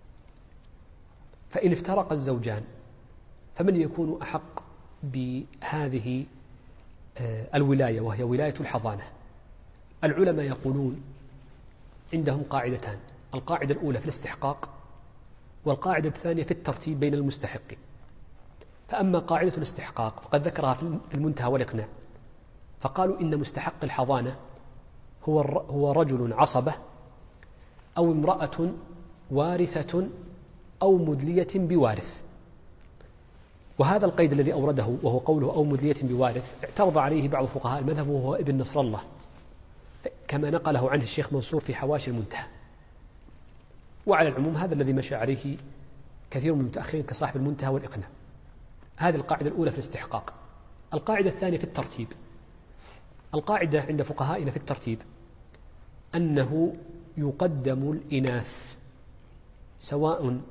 فإن افترق الزوجان فمن يكون أحق بهذه الولاية وهي ولاية الحضانة؟ العلماء يقولون عندهم قاعدتان، القاعدة الأولى في الاستحقاق، والقاعدة الثانية في الترتيب بين المستحقين. فأما قاعدة الاستحقاق فقد ذكرها في المنتهى والإقناع، فقالوا إن مستحق الحضانة هو رجل عصبة أو امرأة وارثة أو مدلية بوارث. وهذا القيد الذي أورده وهو قوله أو مدلية بوارث اعترض عليه بعض فقهاء المذهب وهو ابن نصر الله، كما نقله عنه الشيخ منصور في حواشي المنتهى. وعلى العموم هذا الذي مشى عليه كثير من المتأخرين كصاحب المنتهى والإقناع. هذه القاعدة الأولى في الاستحقاق. القاعدة الثانية في الترتيب. القاعدة عند فقهائنا في الترتيب أنه يقدم الإناث سواء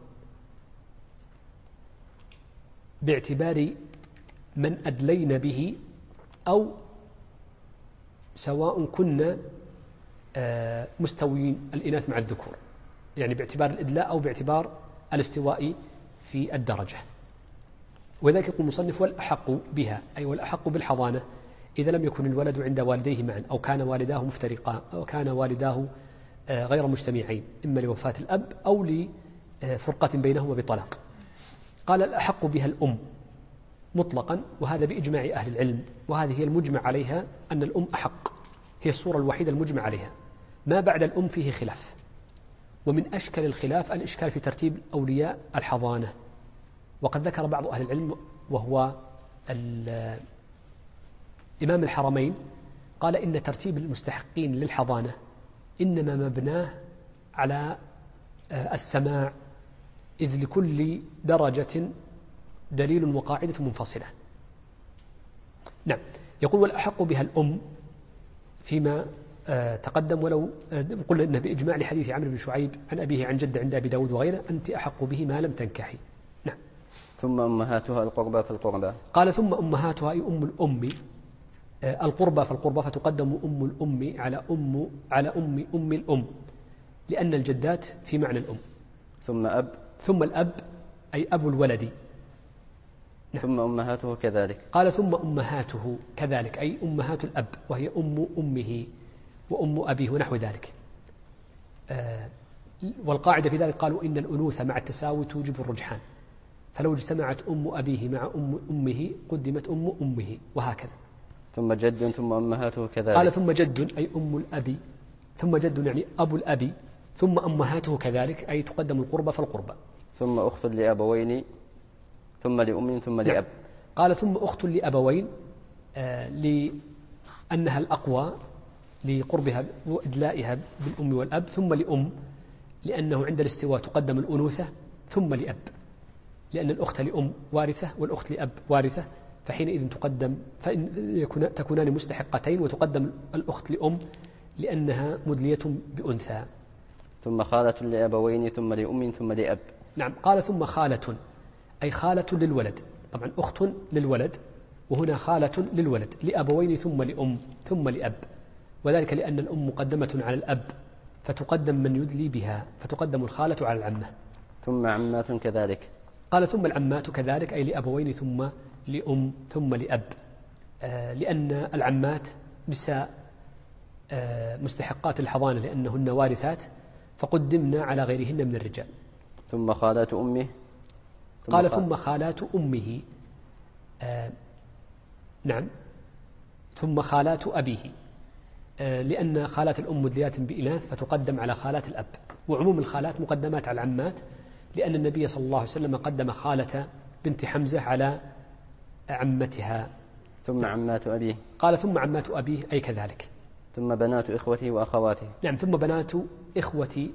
باعتبار من أدلين به أو سواء كنا مستويين الإناث مع الذكور، يعني باعتبار الإدلاء أو باعتبار الاستواء في الدرجة. وذلك يقول المصنف والأحق بها، أي والأحق بالحضانة إذا لم يكن الولد عند والديه معا أو كان والداه مفترقان أو كان والداه غير مجتمعين، إما لوفاة الأب أو لفرقة بينهما بطلاق. قال الأحق بها الأم مطلقا، وهذا بإجماع أهل العلم، وهذه هي المجمع عليها أن الأم أحق، هي الصورة الوحيدة المجمع عليها. ما بعد الأم فيه خلاف، ومن أشكل الخلاف الإشكال في ترتيب أولياء الحضانة. وقد ذكر بعض أهل العلم وهو إمام الحرمين قال إن ترتيب المستحقين للحضانة إنما مبناه على السماع، إذ لكل درجة دليل وقاعدة منفصلة. نعم. يقول والأحق بها الأم فيما تقدم، ولو قلنا إنه بإجماع لحديث عمرو بن شعيب عن أبيه عن جد عند أبي داود وغيره أنت أحق به ما لم تنكحي. نعم.
ثم أمهاتها القربى فالقربى.
قال ثم أمهاتها أي أم الأم القربى فالقربى، فتقدم أم الأم على أم الأم، لأن الجدات في معنى الأم. ثم الأب أي أبو الولد.
نعم. ثم أمهاته كذلك.
قال ثم أمهاته كذلك أي أمهات الأب، وهي أم أمه وأم أبيه ونحو ذلك. والقاعدة في ذلك قالوا إن الأنوثة مع التساوي توجب الرجحان، فلو اجتمعت أم أبيه مع أم أمه قدمت أم أمه، وهكذا.
ثم جد ثم أمهاته كذلك.
قال ثم جد أي أم الأب، ثم جد يعني أبو الأب، ثم أمهاته كذلك أي تقدم القربى فالقربى.
ثم أخت لأبوين ثم لأم ثم لأب.
قال ثم أخت لأبوين لأنها الأقوى لقربها وإدلائها بالأم والأب، ثم لأم لأنه عند الاستواء تقدم الأنوثة، ثم لأب لأن الأخت لأم وارثة والأخت لأب وارثة، فحينئذ تكونان مستحقتين وتقدم الأخت لأم لأنها مدلية بأنثى.
ثم خالة لأبوين ثم لأم ثم لأب.
نعم. قال ثم خالة أي خالة للولد، طبعا أخت للولد، وهنا خالة للولد لأبوين ثم لأم ثم لأب، وذلك لأن الأم مقدمة على الأب فتقدم من يدلي بها، فتقدم الخالة على العمة.
ثم عمات كذلك.
قال ثم العمات كذلك أي لأبوين ثم لأم ثم لأب، لأن العمات نساء مستحقات الحضانة لأنهن وارثات، فقدمنا على غيرهن من الرجال.
ثم خالات أمه.
قال ثم خالات أمه. نعم. ثم خالات أبيه، لأن خالات الأم مدليات بإناث فتقدم على خالات الأب، وعموم الخالات مقدمات على العمات، لأن النبي صلى الله عليه وسلم قدم خالة بنت حمزة على عمتها.
ثم عمات أبيه.
قال ثم عمات أبيه أي كذلك.
ثم بنات إخوته وأخواته.
نعم. ثم بنات إخوة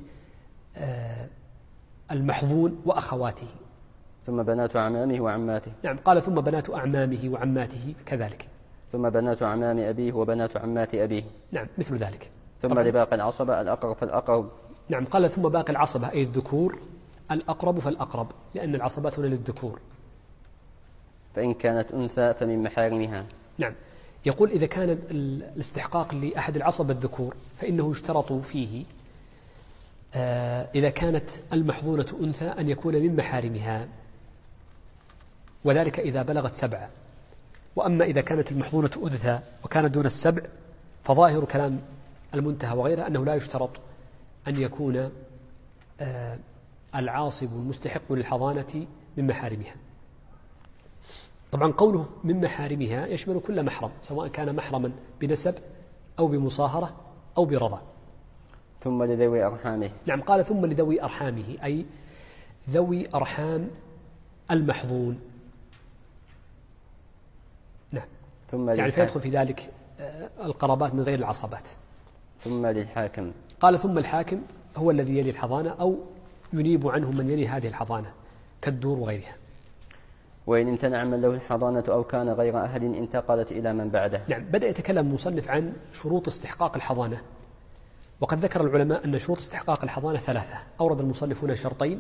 المحظون وأخواته.
ثم بنات أعمامه وعماته.
نعم. قال ثم بنات أعمامه وعماته كذلك.
ثم بنات أعمام أبيه وبنات عمات أبيه.
نعم مثل ذلك.
ثم لباقي العصبة الأقرب فالأقرب.
نعم. قال ثم باقي العصبة أي الذكور الأقرب فالأقرب، لأن العصبات هنا للذكور.
فإن كانت أنثى فمن محارمها.
نعم. يقول إذا كان الاستحقاق لأحد العصبة الذكور فإنه يشترط فيه إذا كانت المحظونة أنثى أن يكون من محارمها، وذلك إذا بلغت 7. وأما إذا كانت المحظونة أنثى وكانت دون 7 فظاهر كلام المنتهى وغيره أنه لا يشترط أن يكون العاصب المستحق للحضانة من محارمها. طبعا قوله من محارمها يشمل كل محرم، سواء كان محرما بنسب أو بمصاهرة أو برضا.
ثم لذوي أرحامه.
نعم. قال ثم لذوي أرحامه أي ذوي أرحام المحظون. نعم.
ثم
يعني فيدخل في ذلك القرابات من غير العصبات.
ثم للحاكم.
قال ثم الحاكم هو الذي يلي الحضانة أو ينيب عنه من يلي هذه الحضانة كالدور وغيرها.
وإن امتنع من له الحضانة أو كان غير أهل انتقلت إلى من بعده.
نعم، بدأ يتكلم المصنف عن شروط استحقاق الحضانة، وقد ذكر العلماء أن شروط استحقاق الحضانة 3. أورد المصنف هنا شرطين،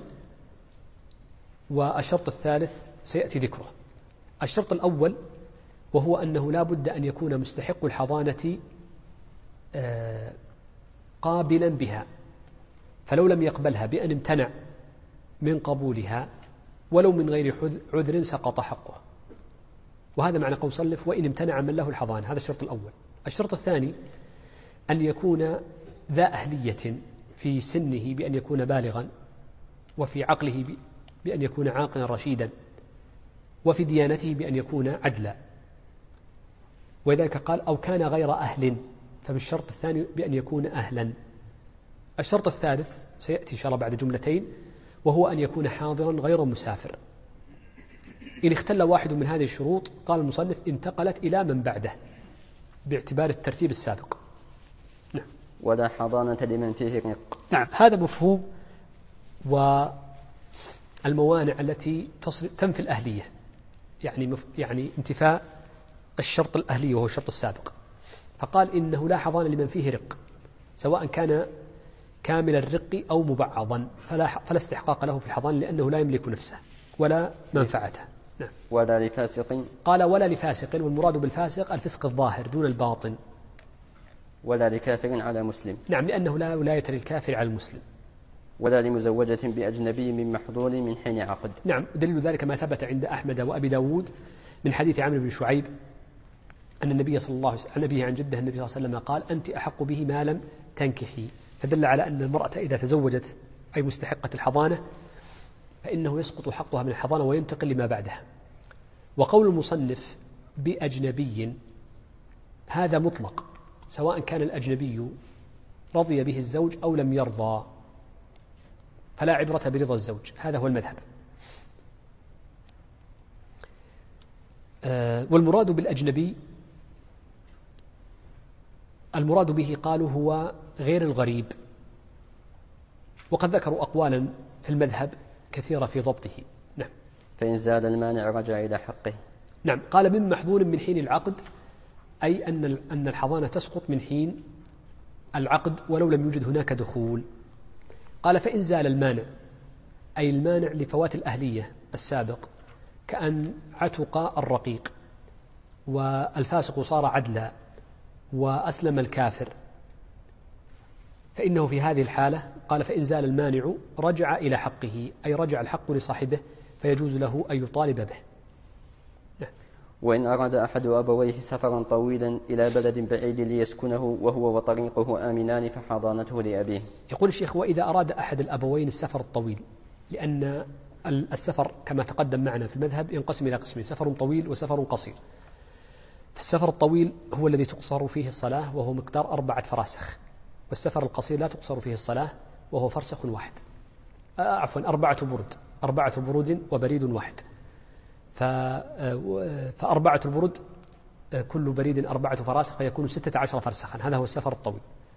والشرط الثالث سيأتي ذكره. الشرط الأول وهو أنه لا بد أن يكون مستحق الحضانة قابلا بها، فلو لم يقبلها بأن امتنع من قبولها ولو من غير عذر سقط حقه، وهذا معنى قول صلف وإن امتنع من له الحضانة. هذا الشرط الأول. الشرط الثاني أن يكون ذا أهلية في سنه بأن يكون بالغا، وفي عقله بأن يكون عاقلا رشيدا، وفي ديانته بأن يكون عدلا. ولذلك قال أو كان غير أهل، فبالشرط الثاني بأن يكون أهلا. الشرط الثالث سيأتي إن شاء الله بعد جملتين، وهو أن يكون حاضرا غير مسافر. إن اختل واحد من هذه الشروط قال المصنف انتقلت إلى من بعده باعتبار الترتيب السابق. نعم.
ولا حضانة لمن فيه رق.
نعم، هذا مفهوم. والموانع التي تنفي الأهلية، يعني انتفاء الشرط الأهلي وهو الشرط السابق. فقال إنه لا حضانة لمن فيه رق، سواء كان كامل الرق أو مبعضا، فلا استحقاق له في الحضانة لأنه لا يملك نفسه ولا منفعته. نعم.
ولا لفاسق.
قال ولا لفاسق، والمراد بالفاسق الفسق الظاهر دون الباطن.
ولا لكافر على مسلم.
نعم، لأنه لا ولاية للكافر على المسلم.
ولا لمزوجة بأجنبي من محظور من حين عقد.
نعم، دليل ذلك ما ثبت عند أحمد وأبي داود من حديث عمرو بن شعيب أن النبي صلى الله عليه وسلم عن أبيه عن جده النبي صلى الله عليه وسلم قال أنت أحق به ما لم تنكحي، فدل على أن المرأة إذا تزوجت أي مستحقة الحضانة فإنه يسقط حقها من الحضانة وينتقل لما بعدها. وقول المصنف بأجنبي هذا مطلق، سواء كان الأجنبي رضي به الزوج أو لم يرضى، فلا عبرة برضا الزوج. هذا هو المذهب. والمراد بالأجنبي المراد به قالوا هو غير الغريب، وقد ذكروا أقوالا في المذهب كثيرة في ضبطه. نعم.
فإن زال المانع رجع إلى حقه.
نعم. قال من محظور من حين العقد، أي أن الحضانة تسقط من حين العقد ولو لم يوجد هناك دخول. قال فإن زال المانع، أي المانع لفوات الأهلية السابق، كأن عتق الرقيق والفاسق صار عدلا وأسلم الكافر، فإنه في هذه الحالة قال فإن زال المانع رجع إلى حقه، أي رجع الحق لصاحبه فيجوز له أن يطالب به.
وإن أراد أحد أبويه سفرا طويلا إلى بلد بعيد ليسكنه وهو وطريقه آمنان فحضانته لأبيه.
يقول الشيخ وإذا أراد أحد الأبوين السفر الطويل، لأن السفر كما تقدم معنا في المذهب ينقسم إلى قسمين، سفر طويل وسفر قصير. فالسفر الطويل هو الذي تقصر فيه الصلاة وهو مقدار 4 فراسخ، والسفر القصير لا تقصر فيه الصلاة وهو فرسخ واحد، 4 برود، 4 برود وبريد واحد. فأربعة البرود كل بريد 4 فراسخ فيكون 16 فرسخا. هذا هو السفر الطويل.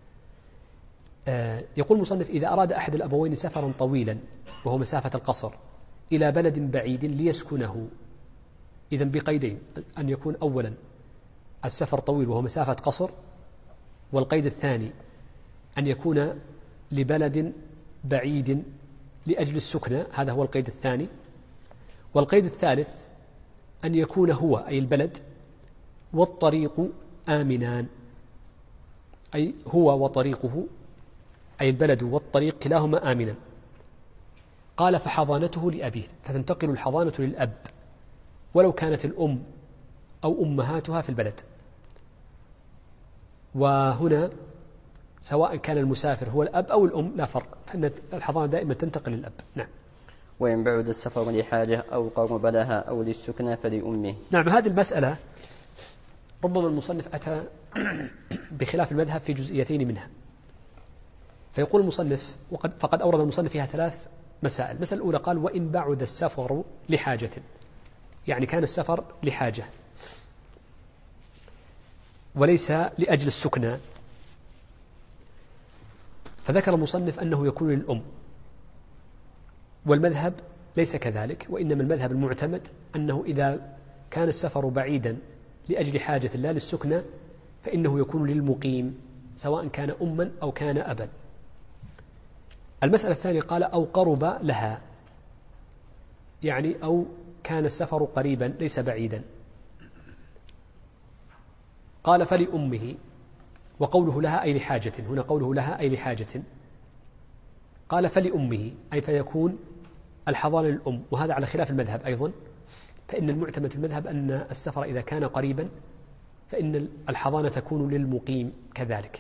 يقول المصنف إذا أراد أحد الأبوين سفرا طويلا وهو مسافة القصر إلى بلد بعيد ليسكنه، إذن بقيدين، أن يكون أولا السفر طويل وهو مسافة قصر، والقيد الثاني أن يكون لبلد بعيد لأجل السكنة، هذا هو القيد الثاني. والقيد الثالث أن يكون هو أي البلد والطريق آمنان، أي هو وطريقه أي البلد والطريق كلاهما آمنا. قال فحضانته لأبيه، فتنتقل الحضانة للأب ولو كانت الأم أو أمهاتها في البلد. وهنا سواء كان المسافر هو الأب أو الأم لا فرق، فإن الحضانة دائما تنتقل للأب. نعم.
وإن بعد السفر لحاجة أو قرب لها أو للسكنى فلأمه.
نعم. هذه المسألة ربما المصنف أتى بخلاف المذهب في جزئيتين منها. فيقول المصنف فقد أورد المصنف فيها 3 مسائل. المسألة الأولى قال وإن بعد السفر لحاجة، يعني كان السفر لحاجة وليس لأجل السكنى، فذكر المصنف أنه يكون للأم، والمذهب ليس كذلك، وإنما المذهب المعتمد أنه إذا كان السفر بعيدا لأجل حاجة لا للسكنى فإنه يكون للمقيم سواء كان أما أو كان أبا. المسألة الثانية قال أو قرب لها، يعني أو كان السفر قريبا ليس بعيدا. قال فلأمه، وقوله لها أي لحاجة، هنا قوله لها أي لحاجة. قال فلأمه أي فيكون الحضانة للأم، وهذا على خلاف المذهب أيضا، فإن المعتمد في المذهب أن السفر إذا كان قريبا فإن الحضانة تكون للمقيم كذلك.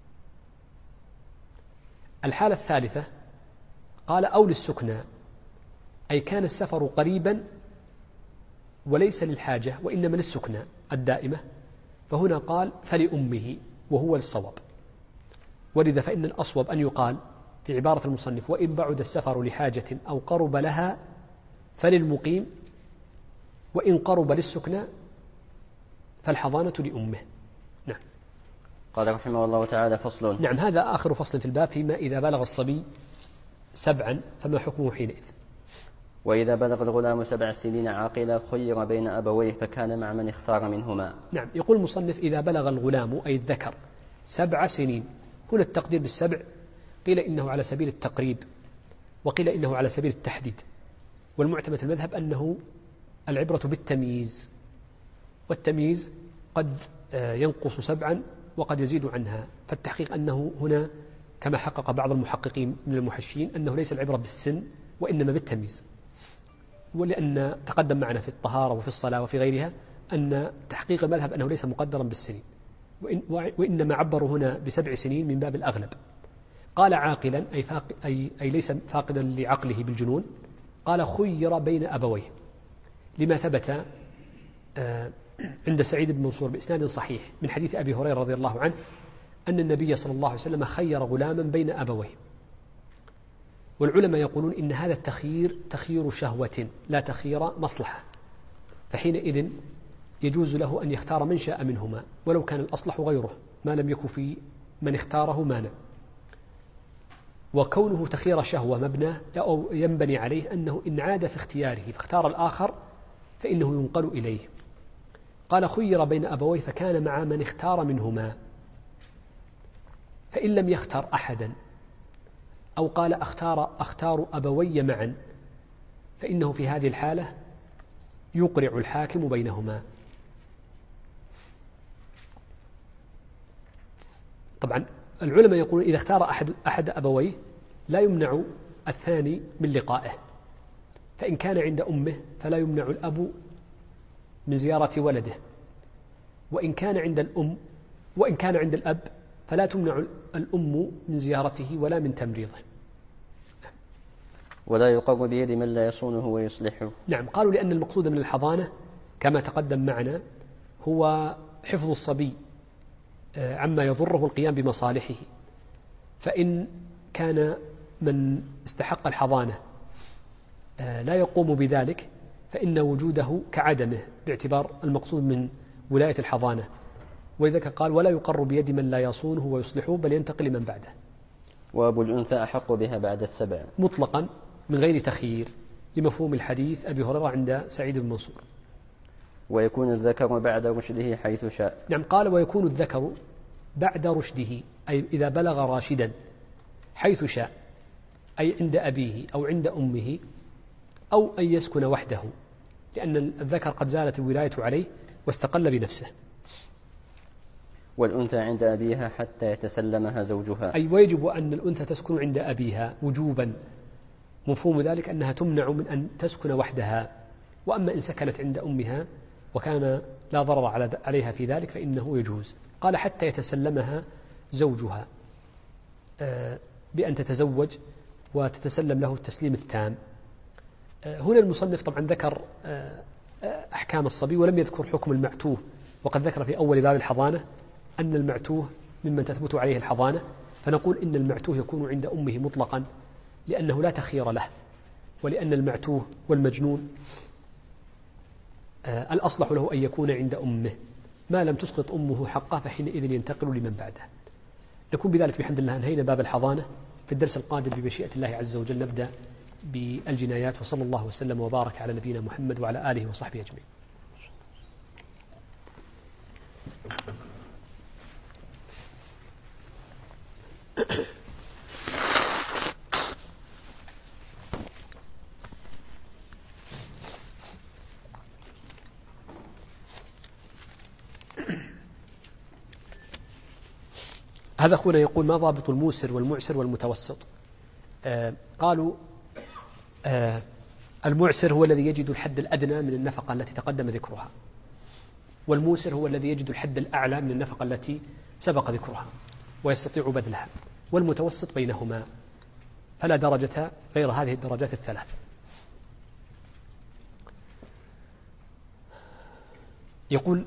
الحالة الثالثة قال أو للسكنى، أي كان السفر قريبا وليس للحاجة وإنما للسكنى الدائمة، فهنا قال فلأمه وهو الصواب. ولذا فإن الأصوب أن يقال في عبارة المصنف وإن بعد السفر لحاجة أو قرب لها فللمقيم، وإن قرب للسكنى فالحضانة لأمه. نعم.
قال رحمه الله تعالى فصل.
نعم، هذا آخر فصل في الباب فيما إذا بلغ الصبي 7 فما حكمه حينئذ.
وإذا بلغ الغلام 7 سنين عاقلا خير بين أبويه فكان مع من اختار منهما.
نعم، يقول المصنف إذا بلغ الغلام أي الذكر 7 سنين، هنا التقدير بالسبع قيل إنه على سبيل التقريب وقيل إنه على سبيل التحديد، والمعتمد المذهب أنه العبرة بالتمييز، والتمييز قد ينقص 7 وقد يزيد عنها، فالتحقيق أنه هنا كما حقق بعض المحققين من المحشين أنه ليس العبرة بالسن وإنما بالتمييز، ولأن تقدم معنا في الطهارة وفي الصلاة وفي غيرها أن تحقيق المذهب أنه ليس مقدرا بالسنين، وإنما عبروا هنا ب7 سنين من باب الأغلب. قال عاقلا أي ليس فاقدا لعقله بالجنون. قال خير بين أبويه، لما ثبت عند سعيد بن منصور بإسناد صحيح من حديث أبي هريرة رضي الله عنه أن النبي صلى الله عليه وسلم خير غلاما بين أبويه. والعلماء يقولون إن هذا التخيير تخيير شهوة لا تخيير مصلحة، فحينئذ يجوز له أن يختار من شاء منهما ولو كان الأصلح غيره ما لم يكن في من اختاره مانع. وكونه تخيير شهوة مبنى أو ينبني عليه أنه إن عاد في اختياره فاختار الآخر فإنه ينقل إليه. قال خير بين أبويه فكان مع من اختار منهما، فإن لم يختر أحدا أو قال أختار أبوي معا فإنه في هذه الحالة يقرع الحاكم بينهما. طبعا العلماء يقولون إذا اختار أحد أبويه لا يمنع الثاني من لقائه، فإن كان عند أمه فلا يمنع الأب من زيارة ولده، وإن كان عند الأب فلا تمنع الأم من زيارته ولا من تمريضه.
ولا يقر بيد من لا يصونه ويصلحه.
نعم، قالوا لأن المقصود من الحضانة كما تقدم معنا هو حفظ الصبي عما يضره القيام بمصالحه، فإن كان من استحق الحضانة لا يقوم بذلك فإن وجوده كعدمه باعتبار المقصود من ولاية الحضانة، ولذلك قال ولا يقر بيد من لا يصونه ويصلحه بل ينتقل لمن بعده.
وأبو الأنثى أحق بها بعد 7
مطلقا من غير تخيير لمفهوم الحديث أبي هريرة عند سعيد بن منصور.
ويكون الذكر بعد رشده حيث شاء.
نعم، قال ويكون الذكر بعد رشده أي إذا بلغ راشدا حيث شاء، أي عند أبيه أو عند أمه أو أن يسكن وحده، لأن الذكر قد زالت الولاية عليه واستقل بنفسه.
والأنثى عند أبيها حتى يتسلمها زوجها،
أي ويجب أن الأنثى تسكن عند أبيها وجوبا، مفهوم ذلك أنها تمنع من أن تسكن وحدها، وأما إن سكنت عند أمها وكان لا ضرر عليها في ذلك فإنه يجوز. قال حتى يتسلمها زوجها بأن تتزوج وتتسلم له التسليم التام. هنا المصنف طبعا ذكر أحكام الصبي ولم يذكر حكم المعتوه، وقد ذكر في أول باب الحضانة أن المعتوه ممن تثبت عليه الحضانة، فنقول إن المعتوه يكون عند أمه مطلقا لأنه لا تخير له، ولأن المعتوه والمجنون الأصلح له أن يكون عند أمه ما لم تسقط أمه حقه فحينئذ ينتقل لمن بعده. نكون بذلك بحمد الله انهينا باب الحضانة. في الدرس القادم بمشيئة الله عز وجل نبدأ بالجنايات. وصلى الله وسلم وبارك على نبينا محمد وعلى آله وصحبه أجمعين. هذا أخونا يقول: ما ضابط الموسر والمعسر والمتوسط؟ قالوا المعسر هو الذي يجد الحد الأدنى من النفقة التي تقدم ذكرها، والموسر هو الذي يجد الحد الأعلى من النفقة التي سبق ذكرها ويستطيع بذلها، والمتوسط بينهما، فلا درجة غير هذه الدرجات الثلاث. يقول: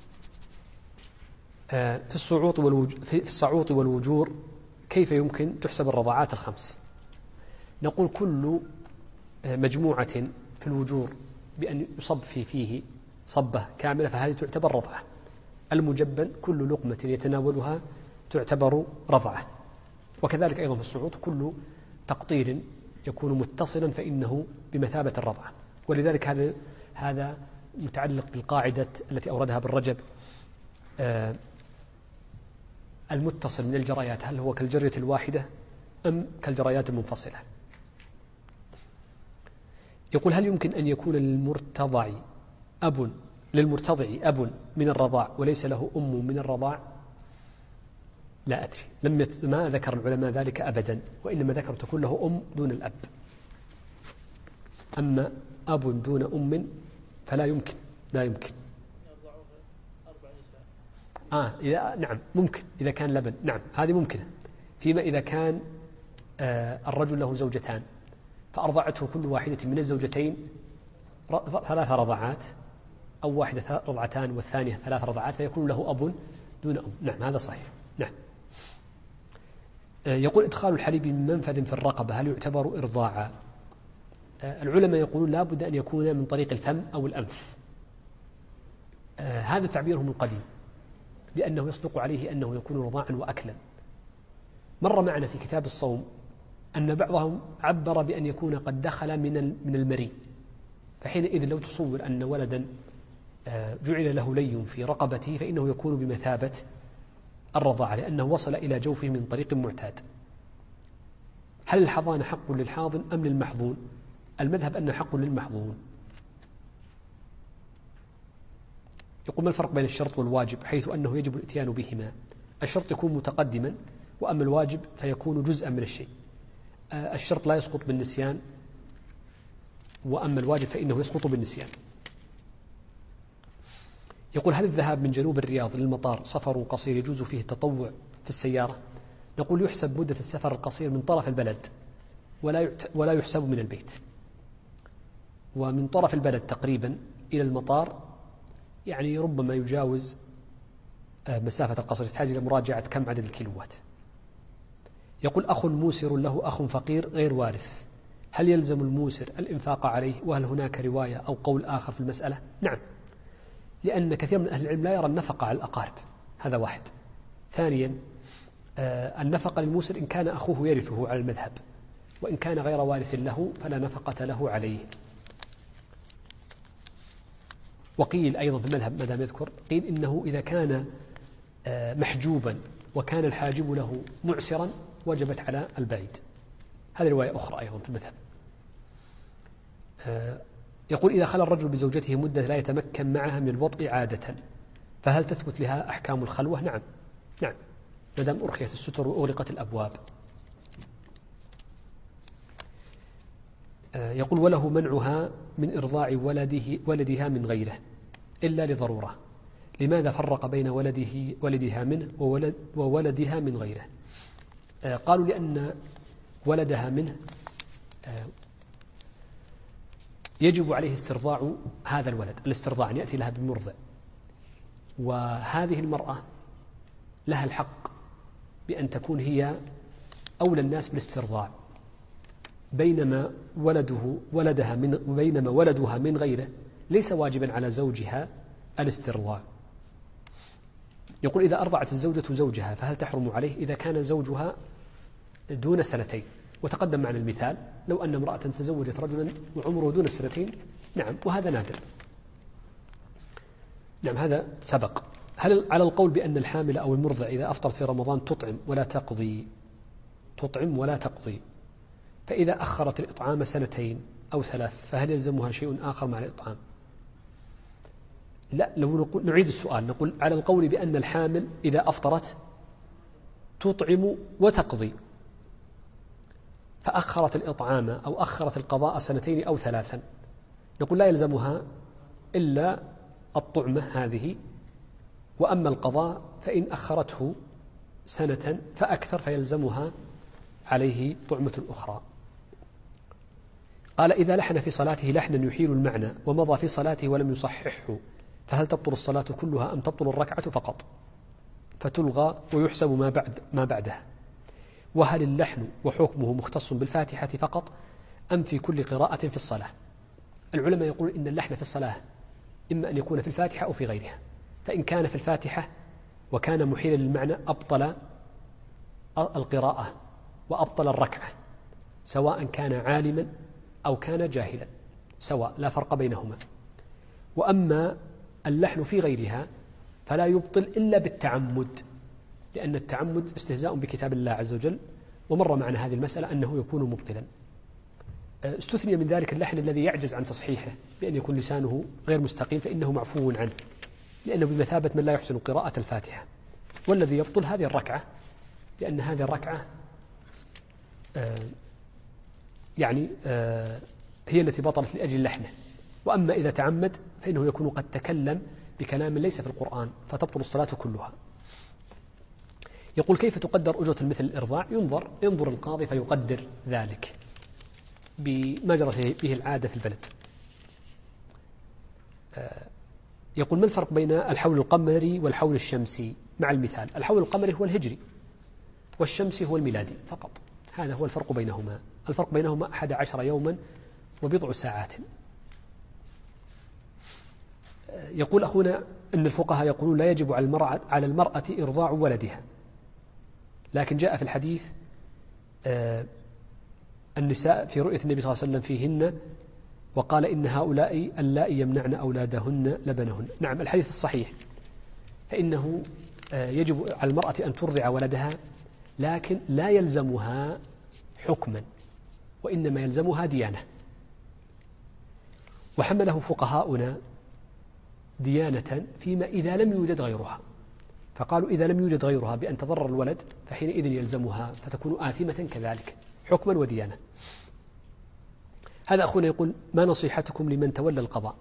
في الصعوط والوجور كيف يمكن تحسب الرضاعات الخمس؟ نقول: كل مجموعة في الوجور بأن يصب فيه صبة كاملة فهذه تعتبر رضعة. المجبن كل لقمة يتناولها تعتبر رضعة. وكذلك أيضا في الصعوط كل تقطير يكون متصلا فإنه بمثابة الرضعة. ولذلك هذا متعلق بالقاعدة التي أوردها ابن رجب: المتصل من الجريات هل هو كالجرية الواحدة أم كالجريات المنفصلة؟ يقول: هل يمكن أن يكون للمرتضع أب من الرضاع وليس له أم من الرضاع؟ لا أدري، ما ذكر العلماء ذلك أبدا، وإنما ذكر تكون له أم دون الأب. أما أب دون أم فلا يمكن، لا يمكن. نعم ممكن إذا كان لبن، نعم هذه ممكنة. فيما إذا كان الرجل له زوجتان فأرضعته كل واحدة من الزوجتين 3 رضعات، أو واحدة رضعتان والثانية 3 رضعات، فيكون له أب دون أم. نعم هذا صحيح. نعم. يقول: إدخال الحليب من منفذ في الرقبة هل يعتبر إرضاعا؟ العلماء يقولون لا بد أن يكون من طريق الفم أو الأنف. هذا تعبيرهم القديم، لأنه يصدق عليه أنه يكون رضاعا وأكلا. مر معنا في كتاب الصوم أن بعضهم عبر بأن يكون قد دخل من المريء، فحينئذ لو تصور أن ولدا جعل له لي في رقبته فإنه يكون بمثابة الرضاعة، لأنه وصل إلى جوفه من طريق معتاد. هل الحضانة حق للحاضن أم للمحظون؟ المذهب أنه حق للمحظون. يقول: ما الفرق بين الشرط والواجب حيث أنه يجب الاتيان بهما؟ الشرط يكون متقدما، وأما الواجب فيكون جزءا من الشيء. الشرط لا يسقط بالنسيان، وأما الواجب فإنه يسقط بالنسيان. يقول: هل الذهاب من جنوب الرياض للمطار سفر قصير يجوز فيه التطوع في السيارة؟ نقول: يحسب مدة السفر القصير من طرف البلد ولا يحسب من البيت. ومن طرف البلد تقريبا إلى المطار يعني ربما يجاوز مسافة القصر، تحتاج إلى مراجعة كم عدد الكيلوات. يقول: أخ موسر له أخ فقير غير وارث، هل يلزم الموسر الإنفاق عليه؟ وهل هناك رواية أو قول آخر في المسألة؟ نعم، لأن كثير من أهل العلم لا يرى النفقة على الأقارب، هذا واحد. ثانيا، النفقة للموسر إن كان أخوه يرثه على المذهب، وإن كان غير وارث له فلا نفقة له عليه. وقيل أيضا في المذهب ماذا يذكر، قيل إنه إذا كان محجوبا وكان الحاجب له معسرا وجبت على البعيد. هذه رواية أخرى أيضا في المذهب. يقول: إذا خلى الرجل بزوجته مدة لا يتمكن معها من الوطء عادة فهل تثبت لها أحكام الخلوة؟ نعم، نعم، ما دام أرخيت الستر وأغلقت الأبواب. يقول: وله منعها من إرضاع ولدها من غيره إلا لضرورة، لماذا فرق بين ولدها منه وولدها من غيره؟ قالوا: لأن ولدها منه يجب عليه استرضاع هذا الولد، الاسترضاع أن يأتي لها بمرضع، وهذه المرأة لها الحق بأن تكون هي أولى الناس بالاسترضاع، بينما ولدها من غيره ليس واجبا على زوجها الاسترضاع. يقول: إذا أرضعت الزوجة زوجها فهل تحرم عليه إذا كان زوجها دون 2 سنين؟ وتقدم معنا المثال لو أن امرأة تزوجت رجلا وعمره دون السنتين، نعم، وهذا نادر، نعم هذا سبق. هل على القول بأن الحامل أو المرضع إذا أفطرت في رمضان تطعم ولا تقضي، فإذا أخرت الإطعام 2 أو 3 فهل يلزمها شيء آخر مع الإطعام؟ لا، لو نعيد السؤال نقول على القول بأن الحامل إذا أفطرت تطعم وتقضي، فأخرت الإطعام أو أخرت القضاء 2 أو 3، نقول لا يلزمها إلا الطعمة هذه، وأما القضاء فإن أخرته 1 فأكثر فيلزمها عليه طعمة أخرى. قال إذا لحن في صلاته لحنا يحيل المعنى ومضى في صلاته ولم يصححه فهل تبطل الصلاة كلها أم تبطل الركعة فقط فتلغى ويحسب ما بعدها؟ وهل اللحن وحكمه مختص بالفاتحة فقط أم في كل قراءة في الصلاة؟ العلماء يقول إن اللحن في الصلاة إما أن يكون في الفاتحة أو في غيرها، فإن كان في الفاتحة وكان محيلا للمعنى أبطل القراءة وأبطل الركعة، سواء كان عالما أو كان جاهلا، سواء لا فرق بينهما. وأما اللحن في غيرها فلا يبطل إلا بالتعمد، لأن التعمد استهزاء بكتاب الله عز وجل، ومر معنا هذه المسألة أنه يكون مبطلا. استثني من ذلك اللحن الذي يعجز عن تصحيحه بأن يكون لسانه غير مستقيم فإنه معفو عنه، لأنه بمثابة من لا يحسن قراءة الفاتحة. والذي يبطل هذه الركعة، لأن هذه الركعة هي التي بطلت لأجل لحنه. وأما إذا تعمد فإنه يكون قد تكلم بكلام ليس في القرآن فتبطل الصلاة كلها. يقول كيف تقدر أجرة المثل الإرضاع؟ ينظر القاضي فيقدر ذلك بما جرت به العادة في البلد. يقول ما الفرق بين الحول القمري والحول الشمسي مع المثال؟ الحول القمري هو الهجري والشمسي هو الميلادي فقط، هذا هو الفرق بينهما. الفرق بينهما 11 يوما وبضع ساعات. يقول أخونا أن الفقهاء يقولون لا يجب على المرأة إرضاع ولدها، لكن جاء في الحديث النساء في رؤية النبي صلى الله عليه وسلم فيهن وقال إن هؤلاء اللائي يمنعن أولادهن لبنهن. نعم، الحديث الصحيح، فإنه يجب على المرأة أن ترضع ولدها، لكن لا يلزمها حكما وإنما يلزمها ديانة. وحمله فقهاؤنا ديانة فيما إذا لم يوجد غيرها، فقالوا إذا لم يوجد غيرها بأن تضرر الولد فحينئذ يلزمها فتكون آثمة كذلك حكما وديانة. هذا أخونا يقول ما نصيحتكم لمن تولى القضاء؟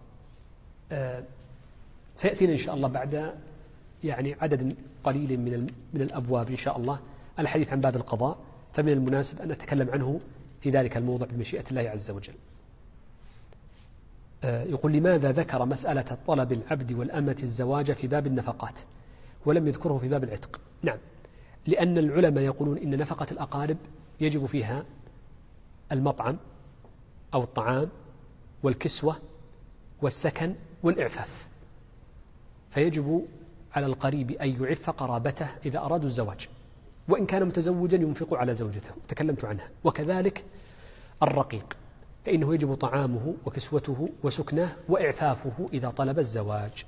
سيأتينا إن شاء الله بعد عدد قليل من الأبواب إن شاء الله الحديث عن باب القضاء، فمن المناسب أن أتكلم عنه في ذلك الموضع بمشيئة الله عز وجل. يقول لماذا ذكر مسألة طلب العبد والأمة الزواج في باب النفقات ولم يذكره في باب العتق؟ نعم، لأن العلماء يقولون إن نفقة الأقارب يجب فيها المطعم أو الطعام والكسوة والسكن والإعفاف، فيجب على القريب أن يعف قرابته إذا أرادوا الزواج، وإن كان متزوجا ينفق على زوجته، تكلمت عنها. وكذلك الرقيق فإنه يجب طعامه وكسوته وسكنه وإعفافه إذا طلب الزواج.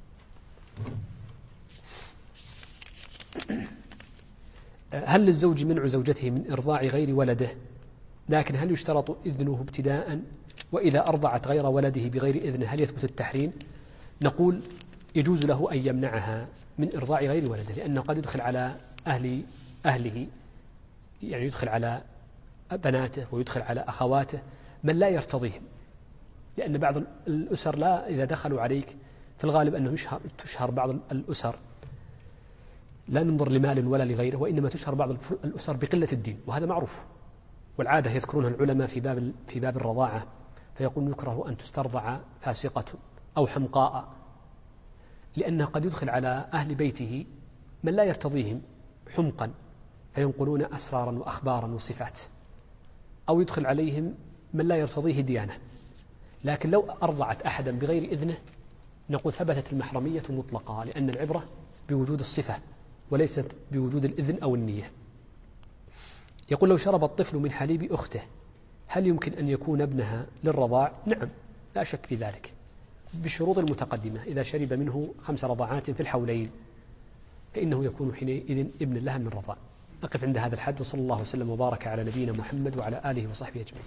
هل للزوج منع زوجته من إرضاع غير ولده؟ لكن هل يشترط إذنه ابتداء؟ وإذا أرضعت غير ولده بغير إذنه هل يثبت التحريم؟ نقول يجوز له أن يمنعها من إرضاع غير ولده، لأنه قد يدخل على أهله، يدخل على بناته ويدخل على أخواته من لا يرتضيهم، لأن بعض الأسر لا إذا دخلوا عليك في الغالب أنه تشهر بعض الأسر لا ننظر لمال ولا لغيره، وإنما تشهر بعض الأسر بقلة الدين، وهذا معروف. والعادة يذكرونها العلماء في باب الرضاعة، فيقول يكره أن تسترضع فاسقة أو حمقاء، لأنه قد يدخل على أهل بيته من لا يرتضيهم حمقا فينقلون أسرارا وأخبارا وصفات، أو يدخل عليهم من لا يرتضيه ديانة. لكن لو أرضعت أحدا بغير إذنه نقول ثبتت المحرمية مطلقة، لأن العبرة بوجود الصفة وليست بوجود الإذن أو النية. يقول لو شرب الطفل من حليب أخته هل يمكن أن يكون ابنها للرضاع؟ نعم، لا شك في ذلك بالشروط المتقدمة. إذا شرب منه 5 رضعات في الحولين فإنه يكون حينئذ ابن لها من الرضاع. أقف عند هذا الحد، وصلى الله وسلم وبارك على نبينا محمد وعلى آله وصحبه أجمعين.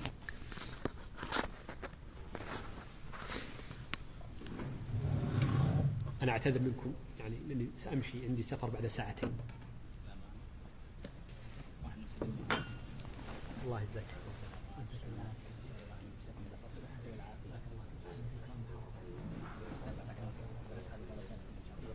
أنا أعتذر منكم يعني لأني سأمشي، عندي سفر بعد ساعتين. الله يجزاك.